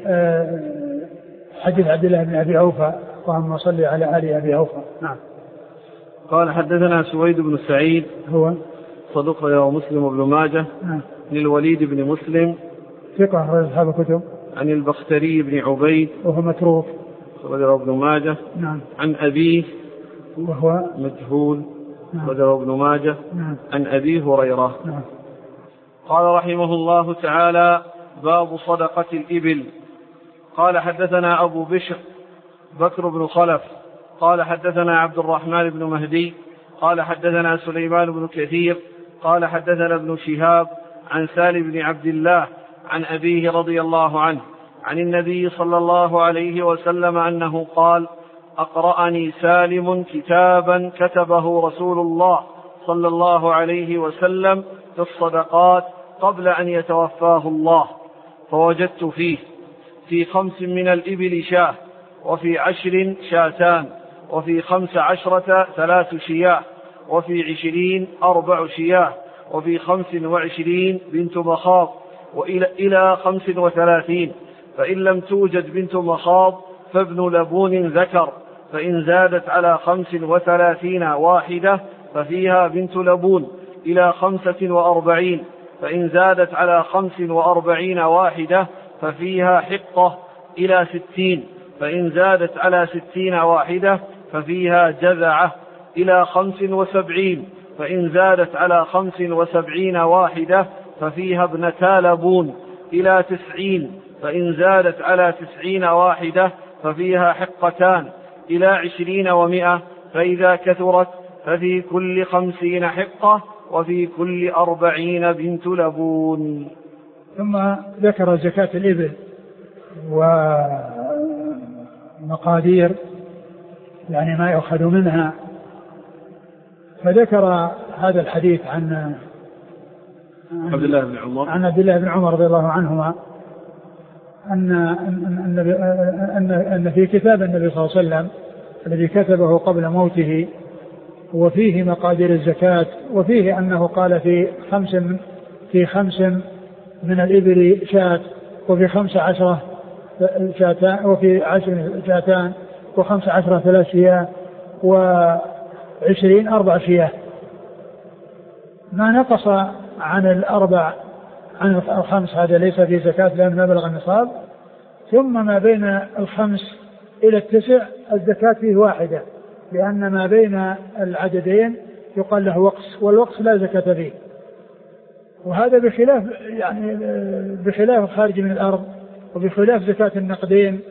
حديث عبد الله بن أبي أوفى: اللهم صل على آل أبي أوفى. نعم. قال: حدثنا سويد بن سعيد هو صدوق رواه مسلم وابن ماجه. نعم. عن الوليد بن مسلم ثقة أخرج أصحاب الكتب. عن البختري بن عبيد وهو متروك رواه ابن ماجه. نعم. عن أبيه وهو مجهول نعم. رواه ابن ماجه. نعم. عن أبي هريرة. نعم. قال رحمه الله تعالى: باب صدقة الإبل. قال: حدثنا أبو بشر بكر بن خلف قال: حدثنا عبد الرحمن بن مهدي قال: حدثنا سليمان بن كثير قال: حدثنا ابن شهاب عن سالم بن عبد الله عن أبيه رضي الله عنه عن النبي صلى الله عليه وسلم أنه قال: أقرأني سالم كتابا كتبه رسول الله صلى الله عليه وسلم في الصدقات قبل أن يتوفاه الله، فوجدت فيه في 5 من الإبل شاة، وفي 10 شاتان، وفي 15 3 شياه، وفي 20 4 شياه، وفي 25 بنت مخاض، وإلى 35. فإن لم توجد بنت مخاض فابن لبون ذكر، فإن زادت على 35 واحدة ففيها بنت لبون، إلى 45. فإن زادت على 45 واحدة ففيها حقة، إلى 60. فإن زادت على 60 واحدة ففيها جذعة، إلى 75. فإن زادت على 75 واحدة ففيها ابنتا لبون، إلى 90. فإن زادت على 90 واحدة ففيها حقتان، إلى 20 و100. فإذا كثرت ففي كل 50 حقة، وفي كل 40 بنت لبون. ثم ذكر زكاة الإبل ومقادير يعني ما يؤخذ منها، فذكر هذا الحديث عن عبد الله بن عمر رضي الله عنهما أن في كتاب النبي صلى الله عليه وسلم الذي كتبه قبل موته وفيه مقادير الزكاة، وفيه أنه قال في خمس من الإبل شاة، وفي 15 شاتان، وفي 10 شاتان، و15 3 شياه، و20 4 شياه. ما نقص عن الخمس هذا ليس في زكاة لأن ما بلغ النصاب. ثم ما بين 5 إلى 9 الزكاة فيه واحدة، لأن ما بين العددين يقال له وقص، والوقص لا زكاة فيه. وهذا بخلاف الخارج من الأرض، وبخلاف زكاة النقدين،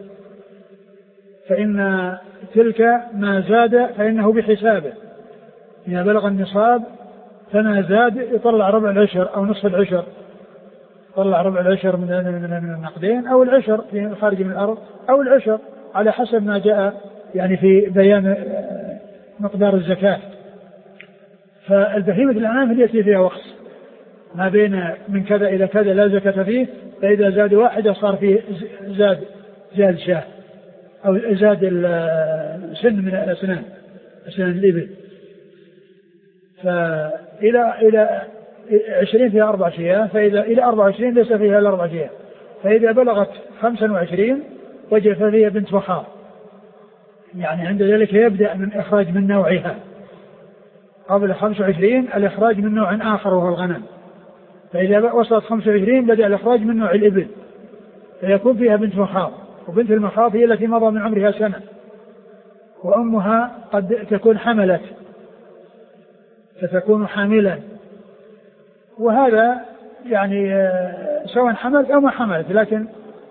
فإن تلك ما زاد فإنه بحسابه، إذا بلغ النصاب فما زاد يطلع ربع العشر أو نصف العشر، يطلع ربع العشر من النقدين، أو العشر في الخارج من الأرض، أو العشر على حسب ما جاء يعني في بيان مقدار الزكاة. فالبهيمة الأنعام هي التي فيها وقص، ما بين من كذا إلى كذا لا زكاة فيه، فإذا زاد واحدة صار فيه زاد شاه، أو زاد سن من أسنان الإبل. فإلى 20 فيها 4 شياه، فإذا إلى 24 ليس فيها إلا 4 شياه. فإذا بلغت 25 وجب فيها بنت مخاض، يعني عند ذلك يبدأ من إخراج من نوعها. قبل 25 الإخراج من نوع آخر وهو الغنم، فإذا وصلت 25 بدأ الإخراج من نوع الإبل، فيكون فيها بنت مخاض. وبنت المخاض هي التي مضى من عمرها سنة، وأمها قد تكون حملت فتكون حاملا، وهذا يعني سواء حملت أو ما حملت، لكن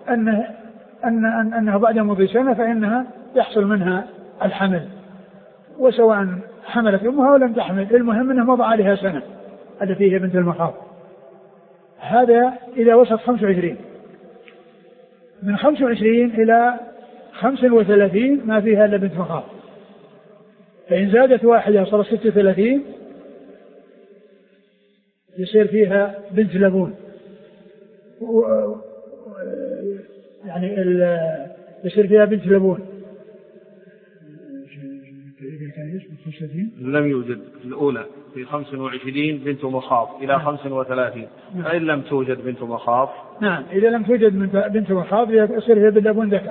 أنه بعد مضي سنة فإنها يحصل منها الحمل، وسواء حملت أمها ولم تحمل، المهم أنه مضى عليها سنة التي هي بنت المخاض. هذا إذا وصلت 25. من 25 إلى 35 ما فيها إلا بنت مخاض، فإن زادت واحدة صار 36 يصير فيها بنت لبون، يعني يصير فيها بنت لبون. لم يوجد الأولى في 25 بنت مخاض إلى 35. فإن لم توجد بنت مخاض، نعم، إذا لم توجد بنت مخاض يصير فيها ابن لبون ذكر،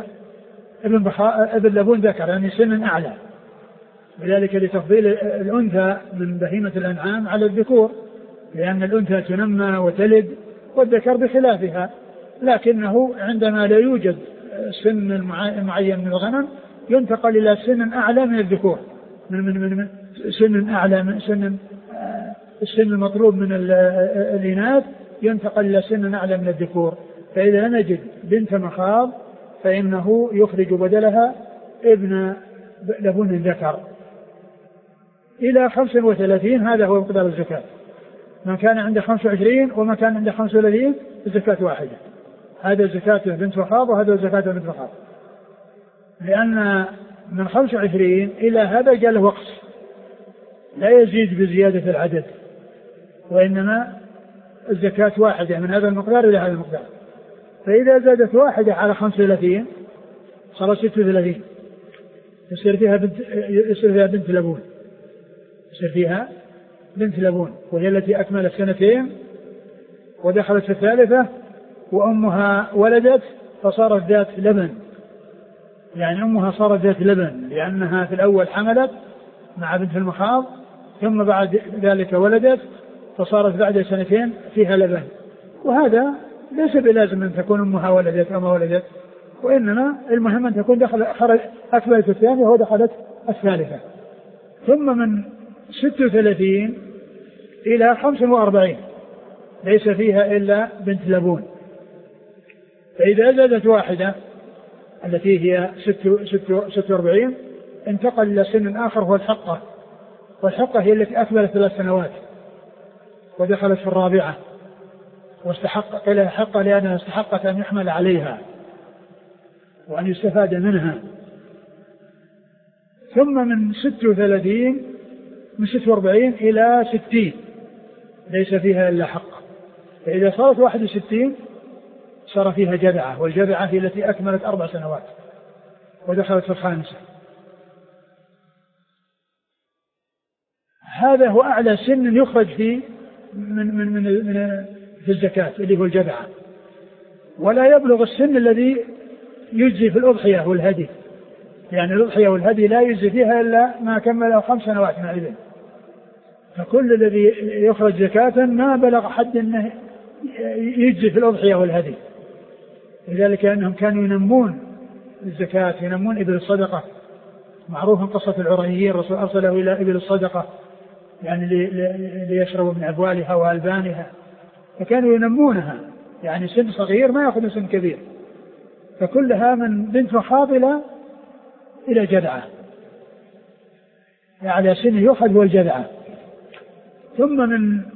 ابن لبون ذكر يعني سن أعلى، وذلك لتفضيل الأنثى من بهيمة الأنعام على الذكور، لأن الأنثى تنمى وتلد والذكر بخلافها، لكنه عندما لا يوجد سن معين من الغنم ينتقل إلى سن أعلى من الذكور، من سن أعلى من السن المطلوب من الإناث ينتقل إلى سن أعلى من الذكور. فإذا نجد بنت مخاض فإنه يخرج بدلها ابن لبون الذكر. إلى 35 هذا هو مقدار الزكاة، من كان عنده 25 وما كان عنده 35 الزكاة واحدة. هذا زكاة بنت مخاض وهذا زكاة بنت مخاض، لأن من 25 إلى هذا جاء له وقص لا يزيد بزيادة العدد، وإنما الزكاة واحدة من هذا المقدار إلى هذا المقدار. فإذا زادت واحدة على 35 صار 36 يصير فيها بنت لبون، يصير فيها بنت لبون، وهي التي أكملت 2 ودخلت في 3 وأمها ولدت فصارت ذات لبن، يعني أمها صارت ذات لبن لأنها في الأول حملت مع بنت المخاض، ثم بعد ذلك ولدت فصارت بعد 2 فيها لبن. وهذا ليس بلازم أن تكون أمها ولدت أو ما ولدت، وإنما المهم أن تكون أكملت 2 ودخلت 3. ثم من 36 إلى 45 ليس فيها إلا بنت لبون. فإذا زادت واحدة التي هي 46 انتقل إلى سن آخر هو الحقة، والحقة هي التي أكملت 3 سنوات ودخلت في 4. قيل حقة لأنها استحقت أن يحمل عليها وأن يستفاد منها. ثم من 46 إلى 60 ليس فيها إلا حق. فإذا صارت 61 صار فيها جذعة، والجذعة هي التي أكملت 4 سنوات ودخلت في الخامسة. هذا هو أعلى سن يخرج فيه في الزكاة اللي هو الجذعة، ولا يبلغ السن الذي يجزي في الأضحية والهدي، يعني الأضحية والهدي لا يجزي فيها إلا ما كمل 5 سنوات من الإبل. فكل الذي يخرج زكاة ما بلغ حد أنه يجزي في الأضحية والهدي. لذلك أنهم كانوا ينمون الزكاة، ينمون إبل الصدقة. معروف قصة العريين، الرسول أرسله إلى إبل الصدقة يعني ليشربوا من أبوالها وألبانها، فكانوا ينمونها، يعني سن صغير ما يأخذ سن كبير. فكلها من بنت فاضلة إلى جذعة، على سن يؤخذ هو الجذعة. ثم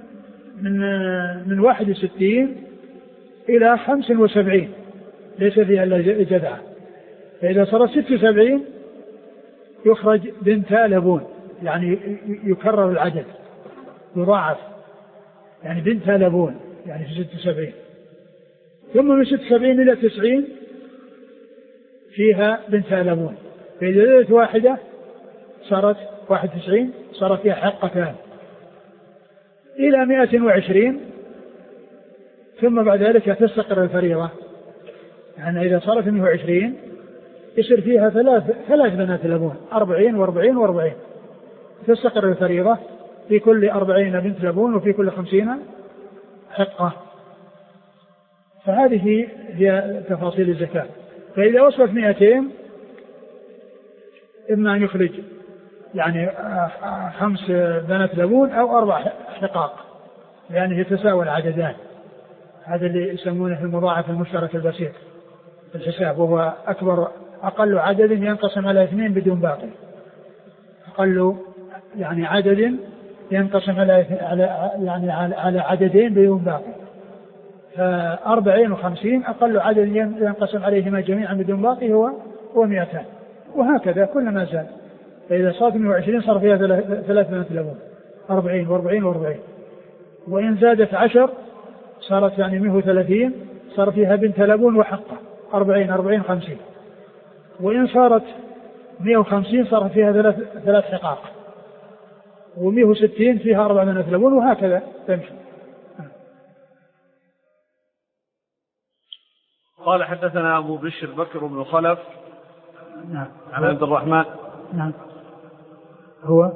من 61 إلى 75 ليس فيها إلا جذعة. فإذا صار 76 يخرج بنت لبون، يعني يكرر العدد يضاعف، يعني بنت لبون يعني في 76. ثم من 76 إلى 90 فيها بنت لبون. فإذا زادت واحدة صارت 91 صار فيها حقتان إلى 120. ثم بعد ذلك تستقر الفريضة، يعني إذا صارت 120 يصير فيها ثلاث بنات لبون، 40 و40 و40. تستقر الفريضة في كل 40 بنت لبون وفي كل 50 حقة. فهذه هي تفاصيل الزكاة. فإذا وصلت 200 إما أن يخرج يعني 5 بنات لبون أو 4 حقاق، لأنه يتساوى العددان. هذا اللي يسمونه في المضاعف المشترك البسيط في الحساب، وهو أقل عدد ينقسم على 2 بدون باقي. أقل يعني عدد ينقسم على عددين بدون باقي. 40 و50 أقل عدد ينقسم عليهما جميعا بدون باقي هو 200، وهكذا كلما زاد. فإذا صارت 120 صار فيها 3 بنات لبون، 40 و40 و40. وإن زادت 10 صارت يعني 130 صار فيها بنت لبون وحقة، 40 40 50. وإن صارت 150 صار فيها 3 حقاق، و160 فيها 4 بنات لبون، وهكذا تمشي. قال حدثنا أبو بشر بكر بن خلف نعم عن عبد الرحمن نعم هو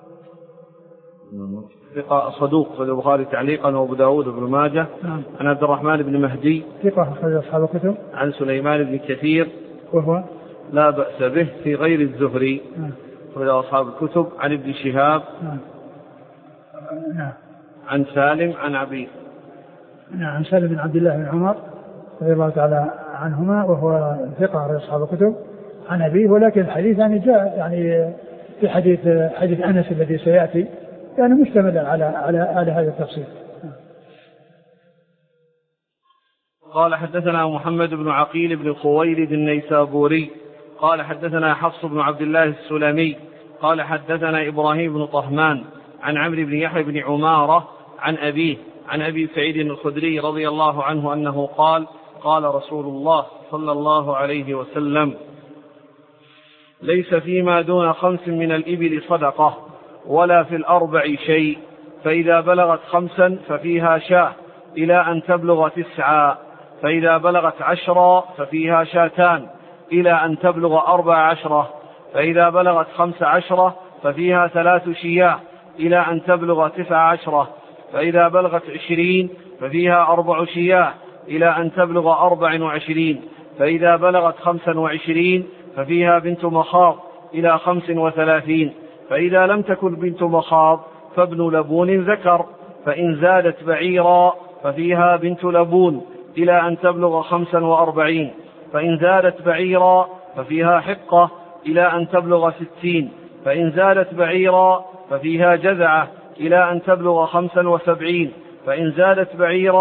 ثقة صدوق في البخاري تعليقا وأبو داود بن ماجه. نعم. عن عبد الرحمن بن مهدي ثقة أخرج أصحاب الكتب. عن سليمان بن كثير وهو لا بأس به في غير الزهري. نعم. أخرج أصحاب الكتب. عن ابن شهاب نعم. نعم. عن سالم عن عبيد. نعم. عن سالم بن عبد الله بن عمر رضي الله تعالى عنهما، وهو ثقة أخرج أصحاب الكتب عن أبيه. ولكن الحديث يعني جاء يعني في حديث أنس الذي سيأتي يعني مشتملا على هذا التفصيل. قال حدثنا محمد بن عقيل بن خويلد النيسابوري قال حدثنا حفص بن عبد الله السلمي قال حدثنا إبراهيم بن طهمان عن عمرو بن يحيى بن عمارة عن أبيه عن أبي سعيد الخدري رضي الله عنه أنه قال قال رسول الله صلى الله عليه وسلم: ليس فيما دون 5 من الإبل صدقة ولا في الأربع شيء، فإذا بلغت 5 ففيها شاة إلى أن تبلغ 9، فإذا بلغت 10 ففيها شاتان إلى أن تبلغ 14، فإذا بلغت 15 ففيها 3 شياه إلى أن تبلغ 19، فإذا بلغت 20 ففيها 4 شياه إلى أن تبلغ 24، فإذا بلغت 25 ففيها بنت مخاض إلى 35، فإذا لم تكن بنت مخاض فابن لبون ذكر، فإن زادت بعيرا ففيها بنت لبون إلى أن تبلغ 45، فإن زادت بعيرا ففيها حقة إلى أن تبلغ 60، فإن زادت بعيرا ففيها جذعة إلى أن تبلغ 75، فإن زادت بعيرا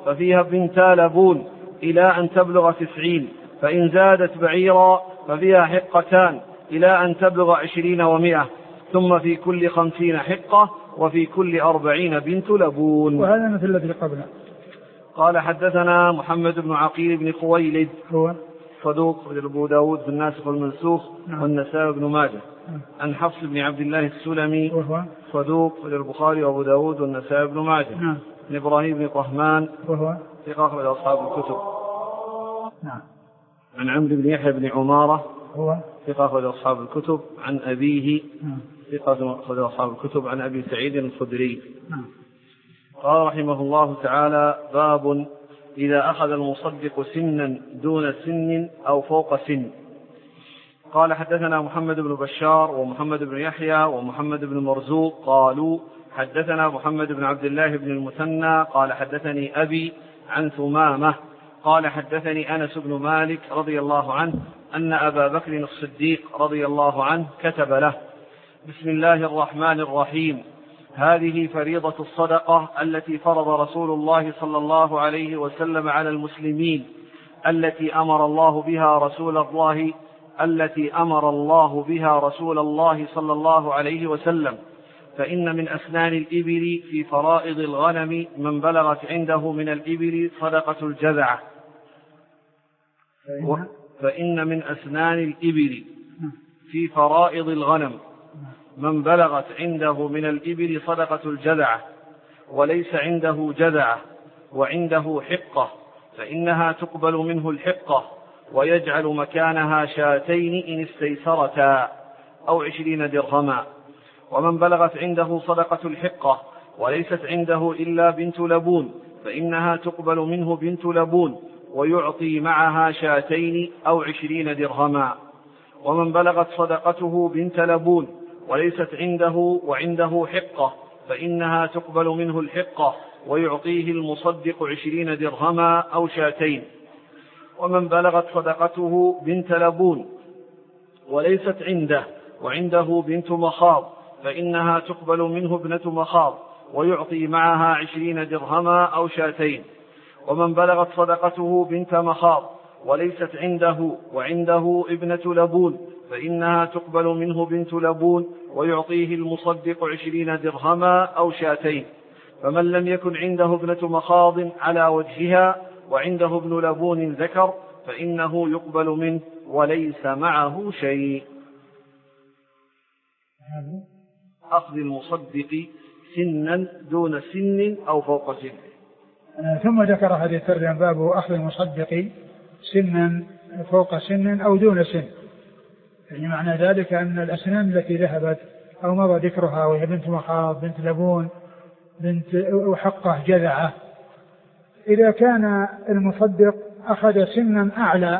ففيها بنتا لبون إلى أن تبلغ 90. فإن زادت بعيرا ففيها حقتان إلى أن تبلغ 20 و100. ثم في كل 50 حقة وفي كل 40 بنت لبون. وهذا مثل الذي قبله. قال حدثنا محمد بن عقيل بن خويلد هو صدوق أبو داود في الناسخ والمنسوخ والنسائي بن ماجه. عن حفص بن عبد الله السلمي وهو صدوق في البخاري وأبو داود والنسائي بن ماجه. عن إبراهيم بن طهمان وهو ثقة أخرج أصحاب الكتب. نعم. عن عمرو بن يحيى بن عمارة هو ثقة أخرج أصحاب الكتب. عن أبيه ثقة أخرج أصحاب الكتب. عن أبي سعيد الخدري. قال رحمه الله تعالى: باب إذا أخذ المصدق سنا دون سن أو فوق سن. قال حدثنا محمد بن بشار ومحمد بن يحيى ومحمد بن مرزوق قالوا حدثنا محمد بن عبد الله بن المثنى قال حدثني أبي عن ثمامة قال حدثني أنس بن مالك رضي الله عنه أن أبا بكر الصديق رضي الله عنه كتب له: بسم الله الرحمن الرحيم، هذه فريضة الصدقة التي فرض رسول الله صلى الله عليه وسلم على المسلمين، التي أمر الله بها رسول الله صلى الله عليه وسلم. فإن من أسنان الإبل في فرائض الغنم من بلغت عنده من الإبل صدقة الجذعة. فإن من أسنان الإبل في فرائض الغنم من بلغت عنده من الإبل صدقة الجذعة، وليس عنده جذعة وعنده حقة فإنها تقبل منه الحقة، ويجعل مكانها شاتين إن استيسرتا أو 20 درهما. ومن بلغت عنده صدقة الحقة وليست عنده إلا بنت لبون فإنها تقبل منه بنت لبون، ويعطي معها شاتين أو 20 درهما. ومن بلغت صدقته بنت لبون وليست عنده وعنده حقة فإنها تقبل منه الحقة، ويعطيه المصدق 20 درهما أو شاتين. ومن بلغت صدقته بنت لبون وليست عنده وعنده بنت مخاض فإنها تقبل منه ابنة مخاض، ويعطي معها 20 درهما أو شاتين. ومن بلغت صدقته بنت مخاض وليست عنده وعنده ابنة لبون فإنها تقبل منه بنت لبون، ويعطيه المصدق 20 درهما أو شاتين. فمن لم يكن عنده ابنة مخاض على وجهها وعنده ابن لبون ذكر فإنه يقبل منه وليس معه شيء. أخذ المصدق سنا دون سن أو فوق سن. ثم ذكر هذه الترجمة: باب أخذ المصدق سنا فوق سن أو دون سن. يعني معنى ذلك أن الأسنان التي ذهبت أو مضى ذكرها وهي بنت مخاض بنت لبون بنت وحقه جذعة، إذا كان المصدق أخذ سنا أعلى،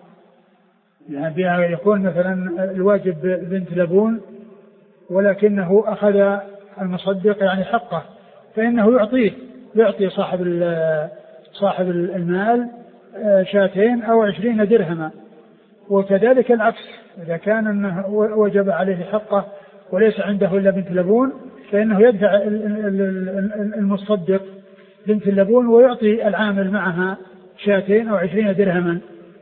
يعني يكون مثلا الواجب بنت لبون ولكنه أخذ المصدق يعني حقه، فإنه يعطي صاحب المال شاتين أو 20 درهما. وكذلك العكس، إذا كان أنه وجب عليه حقه وليس عنده إلا بنت لبون فإنه يدفع المصدق بنت اللبون ويعطي العامل معها شاتين أو 20 درهما.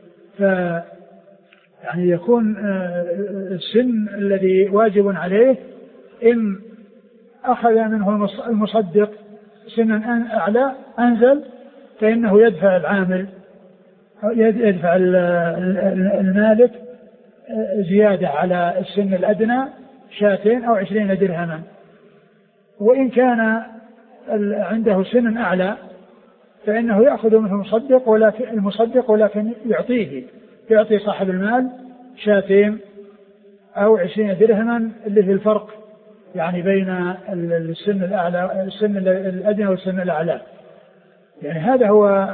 يعني يكون السن الذي واجب عليه إن أخذ منه المصدق سنا أعلى أنزل فإنه يدفع العامل يدفع المالك زيادة على السن الأدنى شاتين أو 20 درهما. وإن كان عنده سن أعلى فإنه يأخذ منه المصدق ولكن يعطي صاحب المال شاتين أو 20 درهما، اللي في الفرق يعني بين السن الأعلى السن الأدنى والسن الأعلى. يعني هذا هو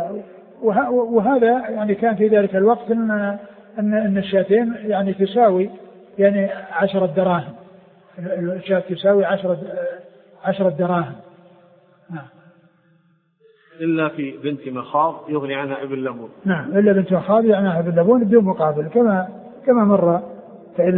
وهذا يعني كان في ذلك الوقت أن الشاتين يعني تساوي يعني 10 دراهم، الشاة تساوي 10 دراهم. إلا في بنت مخاض يغني عنها ابن لبون. نعم، إلا بنت مخاض يغني عنها ابن لبون بدون مقابل، كما مر. فإن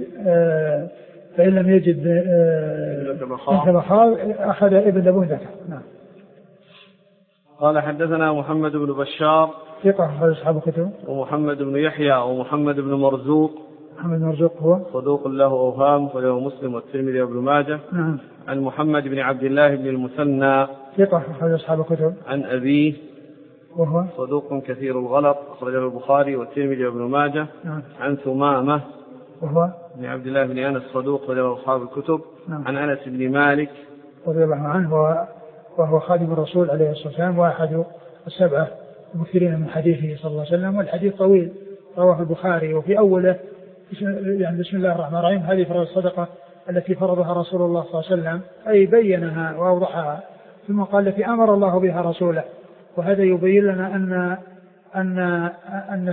لم يجد بنت مخاض أخذ ابن لبون ذكر. نعم. قال حدثنا محمد بن بشار ثقة أخرج أصحاب الكتب. ومحمد بن يحيى ومحمد بن مرزوق. محمد بن مرزوق هو صدوق له أوهام وله مسلم والترمذي وابن ماجه. نعم. عن محمد بن عبد الله بن المثنى ثقة أخرج أصحاب الكتب. عن أبيه وهو صدوق كثير الغلط أخرجه البخاري والترمذي وابن ماجه. نعم. عن ثمامة وهو بن عبد الله بن أنس صدوق وله أصحاب الكتب. نعم. عن أنس بن مالك رضي الله عنه وهو خادم الرسول عليه الصلاة والسلام وأحد السبعة المكثرين من حديثه صلى الله عليه وسلم. والحديث طويل رواه البخاري وفي أوله يعني بسم الله الرحمن الرحيم هذه فرض الصدقة التي فرضها رسول الله صلى الله عليه وسلم أي بينها وأوضحها ثم قال التي أمر الله بها رسوله. وهذا يبين لنا أن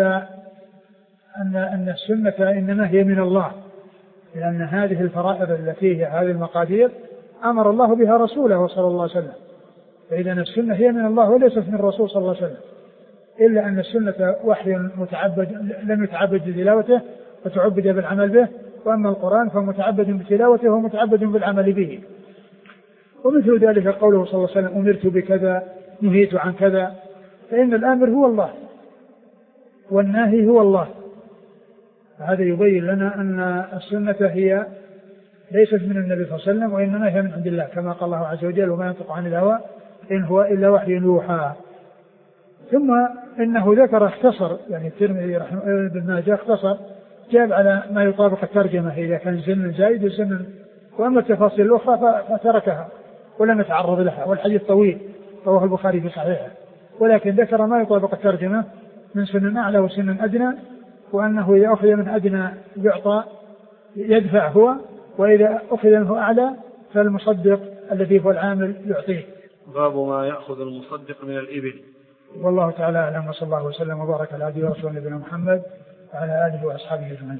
السنة إنما هي من الله لأن هذه الفرائض التي هي هذه المقادير أمر الله بها رسوله صلى الله عليه وسلم. فإذا السنة هي من الله وليست من الرسول صلى الله عليه وسلم إلا أن السنة وحي متعبد لم يتعبد بتلاوته وتعبد بالعمل به. وأما القرآن فمتعبد بتلاوته ومتعبد بالعمل به. ومثل ذلك قوله صلى الله عليه وسلم أمرت بكذا نهيت عن كذا فإن الآمر هو الله والناهي هو الله. هذا يبين لنا أن السنة هي ليست من النبي صلى الله عليه وسلم وإنما هي من عند الله كما قال الله عز وجل وما ينطق عن الهوى إن هو إلا وحي يوحى. ثم إنه ذكر اختصر يعني الترمذي ابن ماجه اختصر جاب على ما يطابق الترجمة إذا كان سن زائد وسن وأما التفاصيل الأخرى فتركها ولم يتعرض لها. والحديث طويل رواه البخاري في صحيحه ولكن ذكر ما يطابق الترجمة من سن أعلى وسن أدنى وأنه إذا أخذ من أدنى يعطى يدفع هو وإذا أخذ منه أعلى فالمصدق الذي هو العامل يعطيه. باب ما يأخذ المصدق من الإبل. والله تعالى أعلم وصلى الله وسلم وبارك على عبده ورسوله نبينا محمد وعلى آله وأصحابه أجمعين.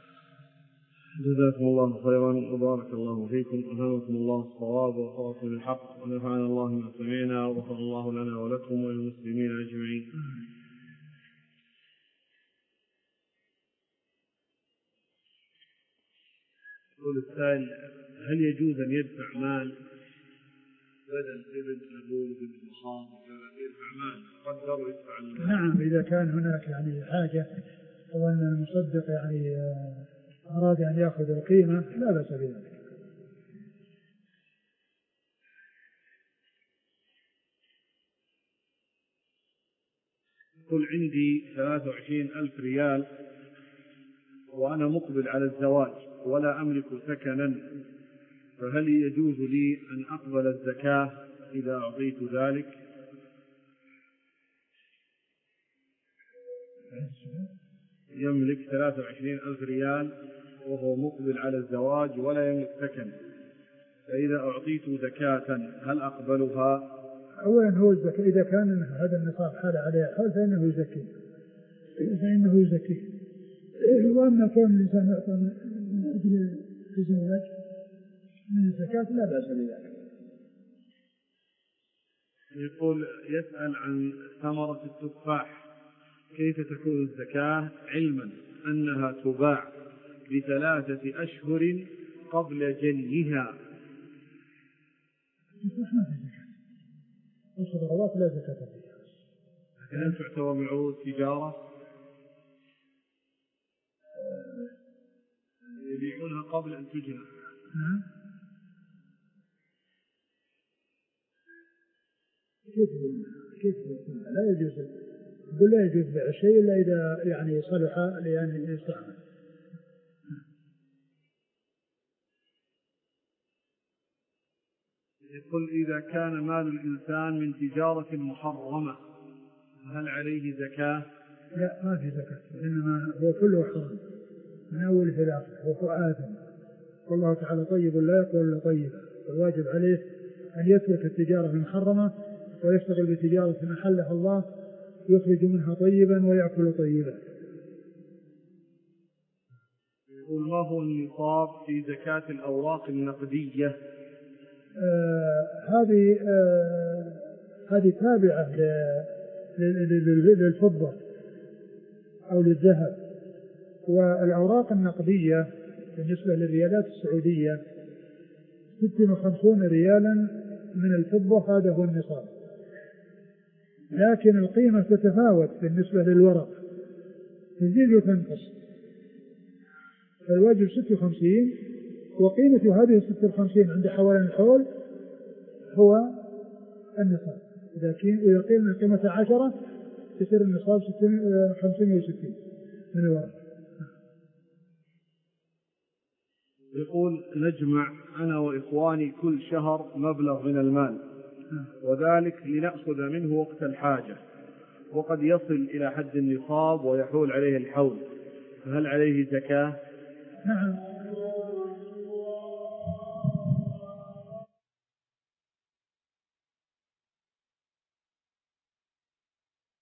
جزاكم الله خيرا وبارك الله فيكم ألهمكم الله الصواب ووفقكم للحق ونفعنا الله ما سمعنا وغفر الله لنا ولكم وللمسلمين أجمعين. يقول السائل هل يجوز أن يدفع مال بدل ابن أبوه ابن خان يدفع مال قدر ويدفع؟ نعم إذا كان هناك يعني حاجة أو أن المصدق يعني أراد أن يأخذ القيمة لا بأس بذلك. قل عندي 23,000 ريال وأنا مقبل على الزواج ولا أملك سكنا فهل يجوز لي أن أقبل الزكاة إذا أعطيت ذلك؟ يملك 23,000 ريال وهو مقبل على الزواج ولا يملك سكن فإذا أعطيت زكاة هل أقبلها؟ أولا هو الزكاة إذا كان هذا النصاب حال عليه حول فإنه يزكيه. وأما كون الإنسان يعطى من أجل الزواج من الزكاة لا بأس بذلك. يقول يسأل عن ثمرة التفاح كيف تكون الزكاة علما أنها تباع ب3 أشهر قبل جنيها؟ التفاح ما في زكاة والخضروات لا زكاة فيها. لكن هل تعتبر من عروض التجارة؟ يبيعونها قبل أن تجنى. كيف لا يجوز يقول لا يجوز بيع الشيء إلا إذا يعني صلح لأن يستعمل. يقول إذا كان مال الإنسان من تجارة محرمة هل عليه زكاة؟ لا ما في زكاة إنما هو كله حرام من أول إلى آخر وهو آثم. والله تعالى طيب لا يقبل إلا طيبا والواجب عليه أن يترك التجارة المحرمة ويشتغل بتجارة ما حلها الله يخرج منها طيبا ويأكل طيبا. يقول ما هو النصاب في زكاة الأوراق النقدية؟ هذه تابعة للفضة أو للذهب. والأوراق النقدية بالنسبة للريالات السعودية 56 ريالا من الفضة هذا هو النصاب. لكن القيمة تتفاوت بالنسبة للورق، تزيد وتنقص. فالواجب 56، وقيمة هذه 56 عند حوالين الحول هو النصاب. إذا قيل قيمة 10 تصير النصاب 560 من الورق. يقول نجمع أنا وإخواني كل شهر مبلغ من المال، وذلك لنأخذ منه وقت الحاجة، وقد يصل إلى حد النصاب ويحول عليه الحول، فهل عليه زكاة؟ نعم،